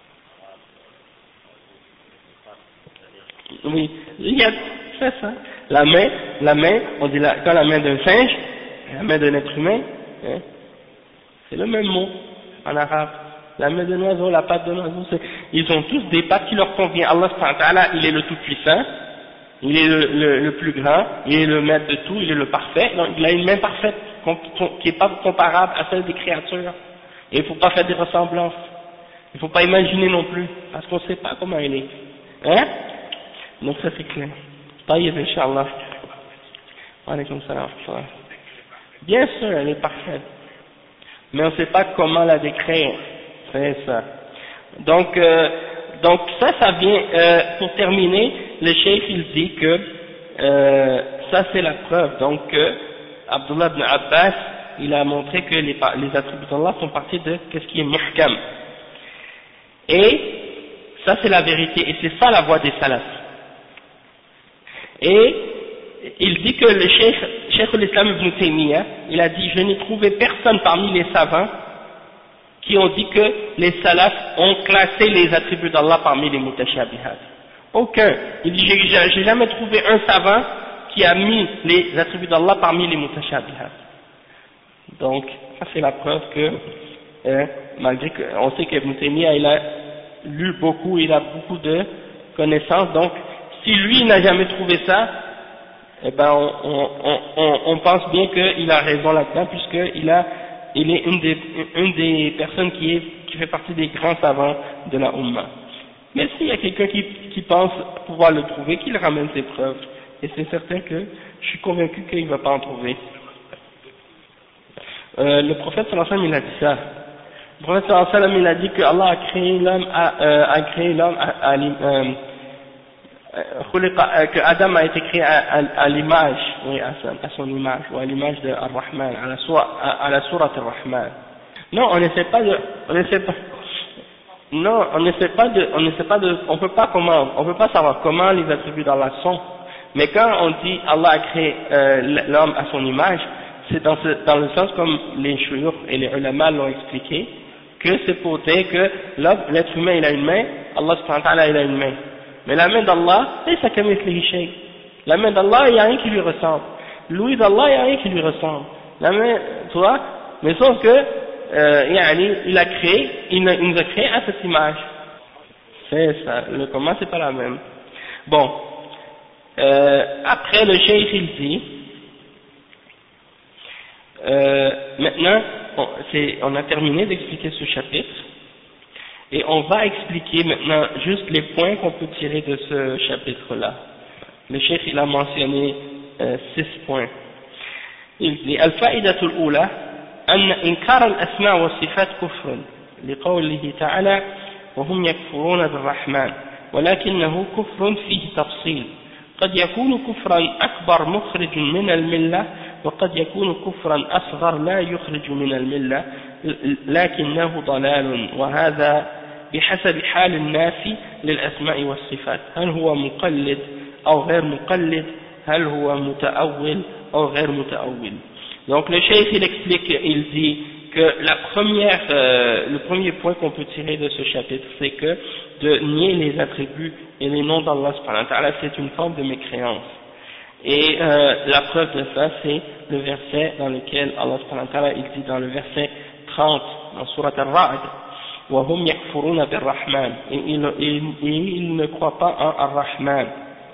Oui, c'est ça. La main, on dit quand la main d'un singe, la main d'un être humain, hein, c'est le même mot en arabe. La main d'un oiseau, la patte d'un oiseau, ils ont tous des pattes qui leur conviennent. Allah subhanahu wa ta'ala, il est le tout-puissant, il est le plus grand, il est le maître de tout, il est le parfait, donc il a une main parfaite qui n'est pas comparable à celle des créatures. Et il ne faut pas faire des ressemblances. Il ne faut pas imaginer non plus, parce qu'on ne sait pas comment elle est. Hein? Donc ça c'est clair. Taïb, Inch'Allah. Wa alaykoum salam. Bien sûr, elle est parfaite. Mais on ne sait pas comment la décrire. C'est ça. Donc ça vient, pour terminer, le cheikh il dit que ça c'est la preuve. Donc Abdullah ibn Abbas, il a montré que les attributs d'Allah sont partis de qu'est-ce qui est muhkam. Et ça c'est la vérité, et c'est ça la voie des salafs. Et il dit que le cheikh l'Islam ibn Taymiyyah, il a dit: je n'ai trouvé personne parmi les savants qui ont dit que les salafs ont classé les attributs d'Allah parmi les mutashabihat. Aucun. Il dit: j'ai jamais trouvé un savant qui a mis les attributs d'Allah parmi les mutashabihat. Donc, ça c'est la preuve que, malgré qu'on sait qu'Ibn Taymiyyah il a lu beaucoup, il a beaucoup de connaissances, donc si lui n'a jamais trouvé ça, eh ben on pense bien qu'il a raison là-dedans, puisqu'il est une des personnes qui fait partie des grands savants de la Ummah. Mais s'il y a quelqu'un qui pense pouvoir le trouver, qu'il ramène ses preuves, et c'est certain que je suis convaincu qu'il ne va pas en trouver. Le prophète sallallahu alayhi wa sallam il a dit ça. Le prophète sallallahu alayhi wa sallam il a dit que Allah a créé l'homme que Adam a été créé à l'image, oui, à son image, ou à l'image de Ar-Rahman, à la sourate Ar-Rahman. Non, on n'essaie pas on peut pas savoir comment les attributs d'Allah sont, mais quand on dit Allah a créé l'homme à son image, c'est dans le sens comme les shuyukh et les ulama l'ont expliqué, que c'est pour dire que l'être humain il a une main, Allah subhanahu wa ta'ala il a une main. Mais la main d'Allah, la main d'Allah, il n'y a rien qui lui ressemble. L'ouïe d'Allah, il n'y a rien qui lui ressemble. La main, tu vois, mais sauf que, il nous a créé à cette image. C'est ça, le comment c'est pas la même. Bon, après le cheikh il dit, maintenant, on a terminé d'expliquer ce chapitre. Et on va expliquer maintenant juste les points qu'on peut tirer de ce chapitre-là. Le cheikh il a mentionné 6 points. Il dit: الفائدة الأولى أن إنكار الأسماء والصفات كفر لقوله تعالى وهم يكفرون بالرحمن ولكنه كفر فيه تفصيل قد يكون كفرا أكبر مخرج من الملة وقد يكون كفرا أصغر لا يخرج من الملة لكنه ضلال وهذا بحسب حال الناس للأسماء والصفات هل هو مقلد أو غير مقلد هل هو متأول أو غير متأول. Donc le cheikh il explique, il dit que le premier point qu'on peut tirer de ce chapitre, c'est que de nier les attributs et les noms d'Allah subhanahu wa ta'ala, c'est une forme de mécréance. Et la preuve de ça, c'est le verset dans lequel Allah subhanahu wa ta'ala il dit dans le verset 30 dans Surat Ar-Ra'd: وَهُمْ يَكْفُرُونَ بِالرَّحْمَنِ, et ils ne croient pas en Ar-Rahman.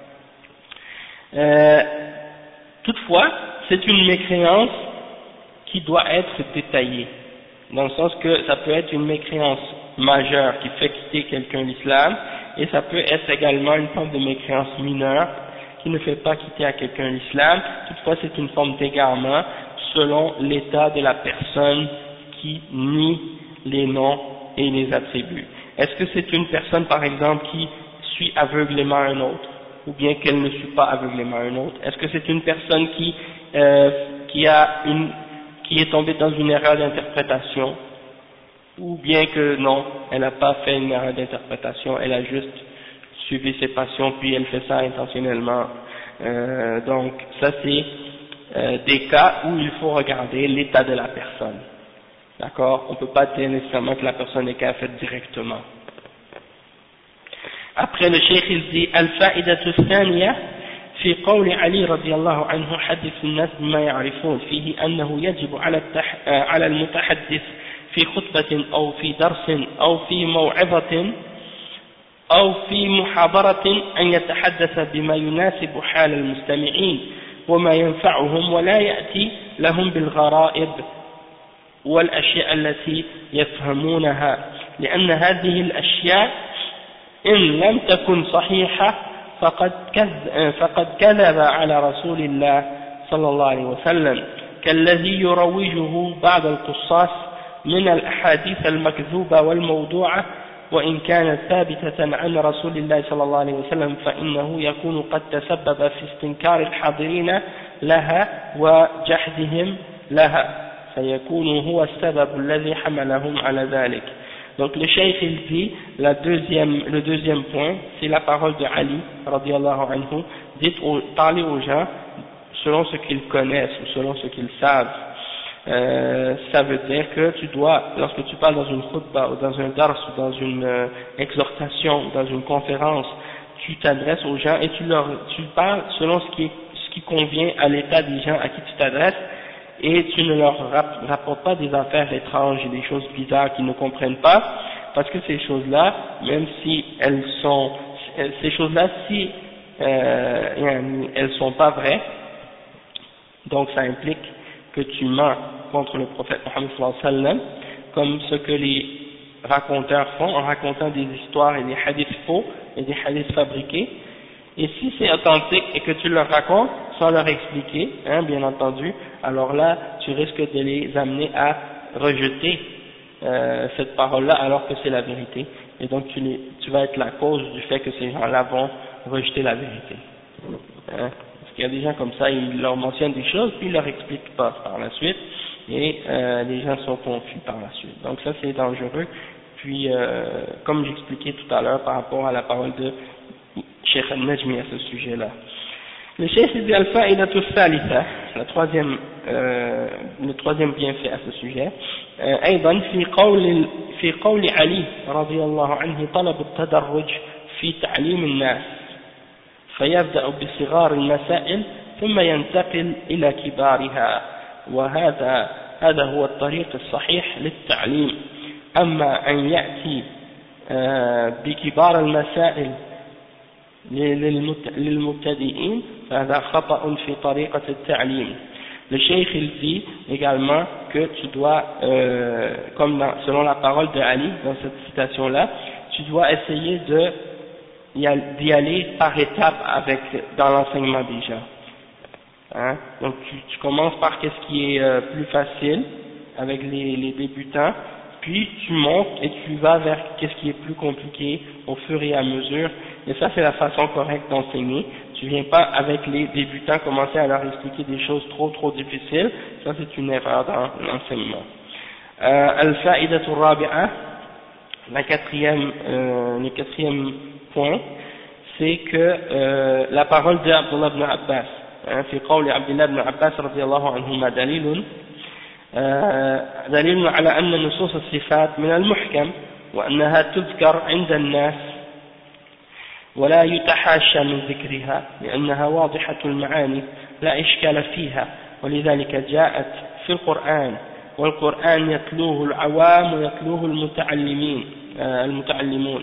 Toutefois, c'est une mécréance qui doit être détaillée, dans le sens que ça peut être une mécréance majeure qui fait quitter quelqu'un l'islam, et ça peut être également une forme de mécréance mineure qui ne fait pas quitter à quelqu'un l'islam. Toutefois, c'est une forme d'égarement selon l'état de la personne qui nie les noms et les attributs. Est-ce que c'est une personne, par exemple, qui suit aveuglément un autre, ou bien qu'elle ne suit pas aveuglément un autre? Est-ce que c'est une personne qui est tombée dans une erreur d'interprétation, ou bien que non, elle n'a pas fait une erreur d'interprétation, elle a juste suivi ses passions, puis elle fait ça intentionnellement. Donc ça c'est des cas où il faut regarder l'état de la personne. D'accord? On ne peut pas dire nécessairement que la personne est kafir directement. Après le cheikh il dit: الفائدة الثانية في قول علي رضي الله عنه حدث الناس بما يعرفون فيه أنه يجب على المتحدث في خطبة أو في درس أو في موعظة أو في محاضرة أن يتحدث بما يناسب حال المستمعين وما ينفعهم ولا يأتي لهم بالغرائب والأشياء التي يفهمونها، لأن هذه الأشياء إن لم تكن صحيحة فقد كذب على رسول الله صلى الله عليه وسلم، كالذي يروجه بعض القصاص من الأحاديث المكذوبة والموضوعة، وإن كانت ثابتة عن رسول الله صلى الله عليه وسلم فإنه يكون قد تسبب في استنكار الحاضرين لها وجحدهم لها، فيكون هو السبب الذي حملهم على ذلك. Donc le cheikh il dit, le deuxième point, c'est la parole de Ali, radiallahu anhu, parler aux gens selon ce qu'ils connaissent ou selon ce qu'ils savent. Ça veut dire que tu dois, lorsque tu parles dans une khutbah ou dans un dars ou dans une exhortation ou dans une conférence, tu t'adresses aux gens et tu parles selon ce qui convient à l'état des gens à qui tu t'adresses, et tu ne leur rapportes pas des affaires étranges et des choses bizarres qu'ils ne comprennent pas, parce que ces choses-là, même si elles sont, ces choses-là, si elles sont pas vraies, donc ça implique que tu mens contre le prophète Mohammed sallallahu alayhi wa sallam, comme ce que les raconteurs font en racontant des histoires et des hadiths faux et des hadiths fabriqués. Et si c'est authentique et que tu leur racontes sans leur expliquer, bien entendu, alors là tu risques de les amener à rejeter cette parole-là alors que c'est la vérité, et donc tu vas être la cause du fait que ces gens-là vont rejeter la vérité. Parce qu'il y a des gens comme ça, ils leur mentionnent des choses puis ils leur expliquent pas par la suite, et les gens sont confus par la suite. Donc ça c'est dangereux. Puis comme j'expliquais tout à l'heure par rapport à la parole de Cheikh Al-Najmi à ce sujet-là. Le Cheikh dit al-fa'idatu thalitha, le troisième bienfait à ce sujet. أيضا في قول علي رضي الله عنه طلب التدرج في تعليم الناس فيبدأ بصغار المسائل ثم ينتقل إلى كبارها، وهذا هو الطريق الصحيح للتعليم. أما أن يأتي بكبار المسائل للمبتدئين فهذا خطأ في طريقة التعليم. Le cheikh il dit également que tu dois, selon la parole de Ali dans cette citation-là, tu dois essayer d'y aller par étapes dans l'enseignement des gens. Donc tu commences par qu'est-ce qui est plus facile avec les débutants, puis tu montes et tu vas vers qu'est-ce qui est plus compliqué au fur et à mesure, et ça c'est la façon correcte d'enseigner. Tu viens pas avec les débutants commencer à leur expliquer des choses trop difficiles, ça c'est une erreur dans l'enseignement. Al-fa'idatu rabi'a, le quatrième point, c'est que la parole d'Abdullah ibn Abbas, في قول عبد الله بن عباس رضي الله عنهما دليل على أن نصوص الصفات من المحكم وأنها تذكر عند الناس ولا يتحاشى من ذكرها لأنها واضحة المعاني لا إشكال فيها، ولذلك جاءت في القرآن، والقرآن يتلوه العوام ويتلوه المتعلمون.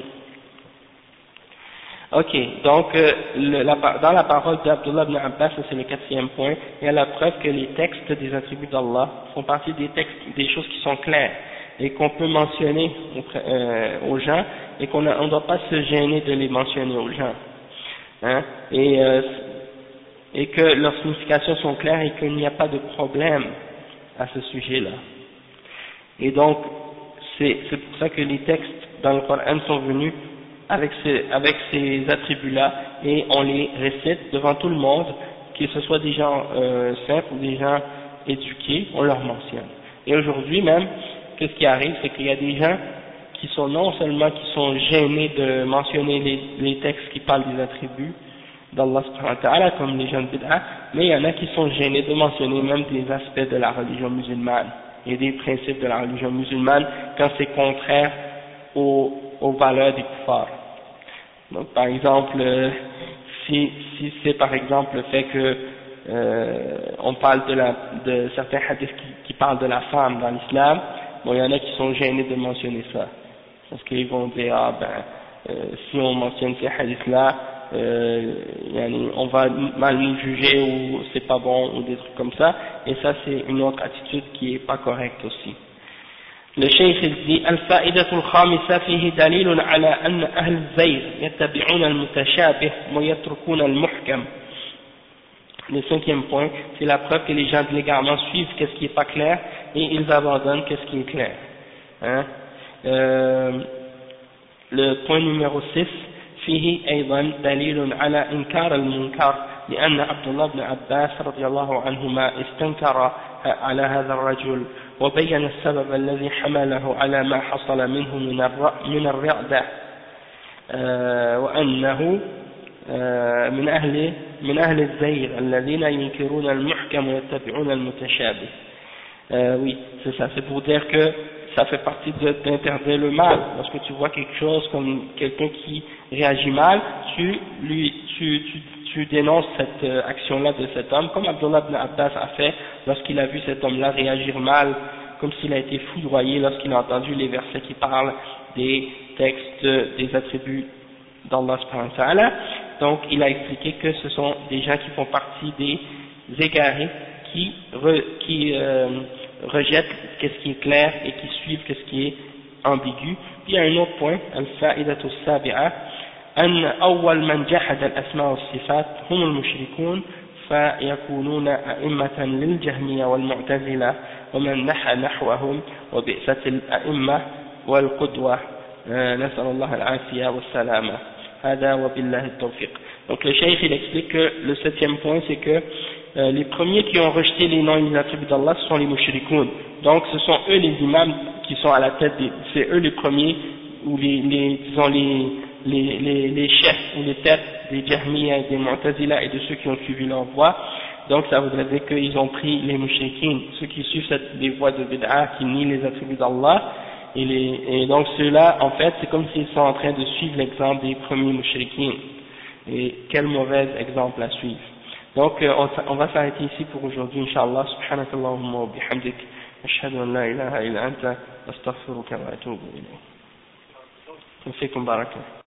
Ok, donc dans la parole d'Abdullah ibn Abbas, c'est le quatrième point, il y a la preuve que les textes des attributs d'Allah font partie des textes, des choses qui sont claires et qu'on peut mentionner aux gens, et qu'on ne doit pas se gêner de les mentionner aux gens, et que leurs significations sont claires et qu'il n'y a pas de problème à ce sujet-là. Et donc c'est pour ça que les textes dans le Coran sont venus avec ces attributs-là, et on les récite devant tout le monde, que ce soit des gens simples ou des gens éduqués, on leur mentionne. Et aujourd'hui même, qu'est-ce qui arrive, c'est qu'il y a des gens qui sont non seulement qui sont gênés de mentionner les textes qui parlent des attributs d'Allah subhanahu wa ta'ala, comme les gens de bid'a, mais il y en a qui sont gênés de mentionner même des aspects de la religion musulmane et des principes de la religion musulmane quand c'est contraire aux valeurs des kuffars. Donc par exemple, si c'est par exemple le fait que on parle de certains hadiths qui parlent de la femme dans l'islam, bon, il y en a qui sont gênés de mentionner ça, parce qu'ils vont dire si on mentionne ces hadiths-là, on va mal nous juger ou c'est pas bon ou des trucs comme ça, et ça c'est une autre attitude qui est pas correcte aussi. Le cheikh dit الفائدة الخامسة فيه دليل على أن أهل الزيغ يتبعون المتشابه ويتركون المحكم. Le cinquième point, c'est la preuve que les gens de l'égarement suivent qu'est-ce qui est pas clair et ils abandonnent qu'est-ce qui est clair. Le point numéro 6, فيه أيضا دليل على إنكار المنكر لأن عبد الله بن عباس رضي الله عنهما استنكر على هذا الرجل وبين السبب الذي حمله على ما حصل منه من الرعدة وأنه من أهل الزيغ الذين ينكرون المحكم ويتبعون المتشابه. Oui, c'est ça, c'est pour dire que ça fait partie d'interdire le mal. Lorsque tu vois quelque chose comme quelqu'un qui réagit mal, tu dénonces cette action-là de cet homme, comme Abdullah ibn Abbas a fait lorsqu'il a vu cet homme-là réagir mal, comme s'il a été foudroyé lorsqu'il a entendu les versets qui parlent des textes, des attributs d'Allah subhanahu wa ta'ala. Donc il a expliqué que ce sont des gens qui font partie des égarés qui rejettent qu'est-ce qui est clair et qui suivent qu'est-ce qui est ambigu. Puis il y a un autre point, الفائدة السابعة أن أول من جحد الأسماء والصفات هم المشركون فيكونون أئمة للجهمية والمعتزلة ومن نحى نحوهم وبئست الأئمة والقدوة نسأل الله العافية والسلامة هذا وبالله التوفيق. Donc le cheikh il explique que le septième point c'est que les premiers qui ont rejeté les noms et les attributs d'Allah ce sont les mushrikoun. Donc ce sont eux les imams qui sont à la tête c'est eux les premiers ou disons les chefs ou les têtes des Jahmiya, des Mu'tazila et de ceux qui ont suivi leur voie. Donc ça voudrait dire qu'ils ont pris les mushrikines, ceux qui suivent les voies de bid'a, qui nient les attributs d'Allah, et donc ceux-là, en fait, c'est comme s'ils sont en train de suivre l'exemple des premiers mushrikines. Et quel mauvais exemple à suivre. Donc on va s'arrêter ici pour aujourd'hui, Inch'Allah, subhanakallahumma wa bihamdik, ashhadu an la ilaha illa anta, astaghfiruka wa atubu ilayk. Fikum baraka.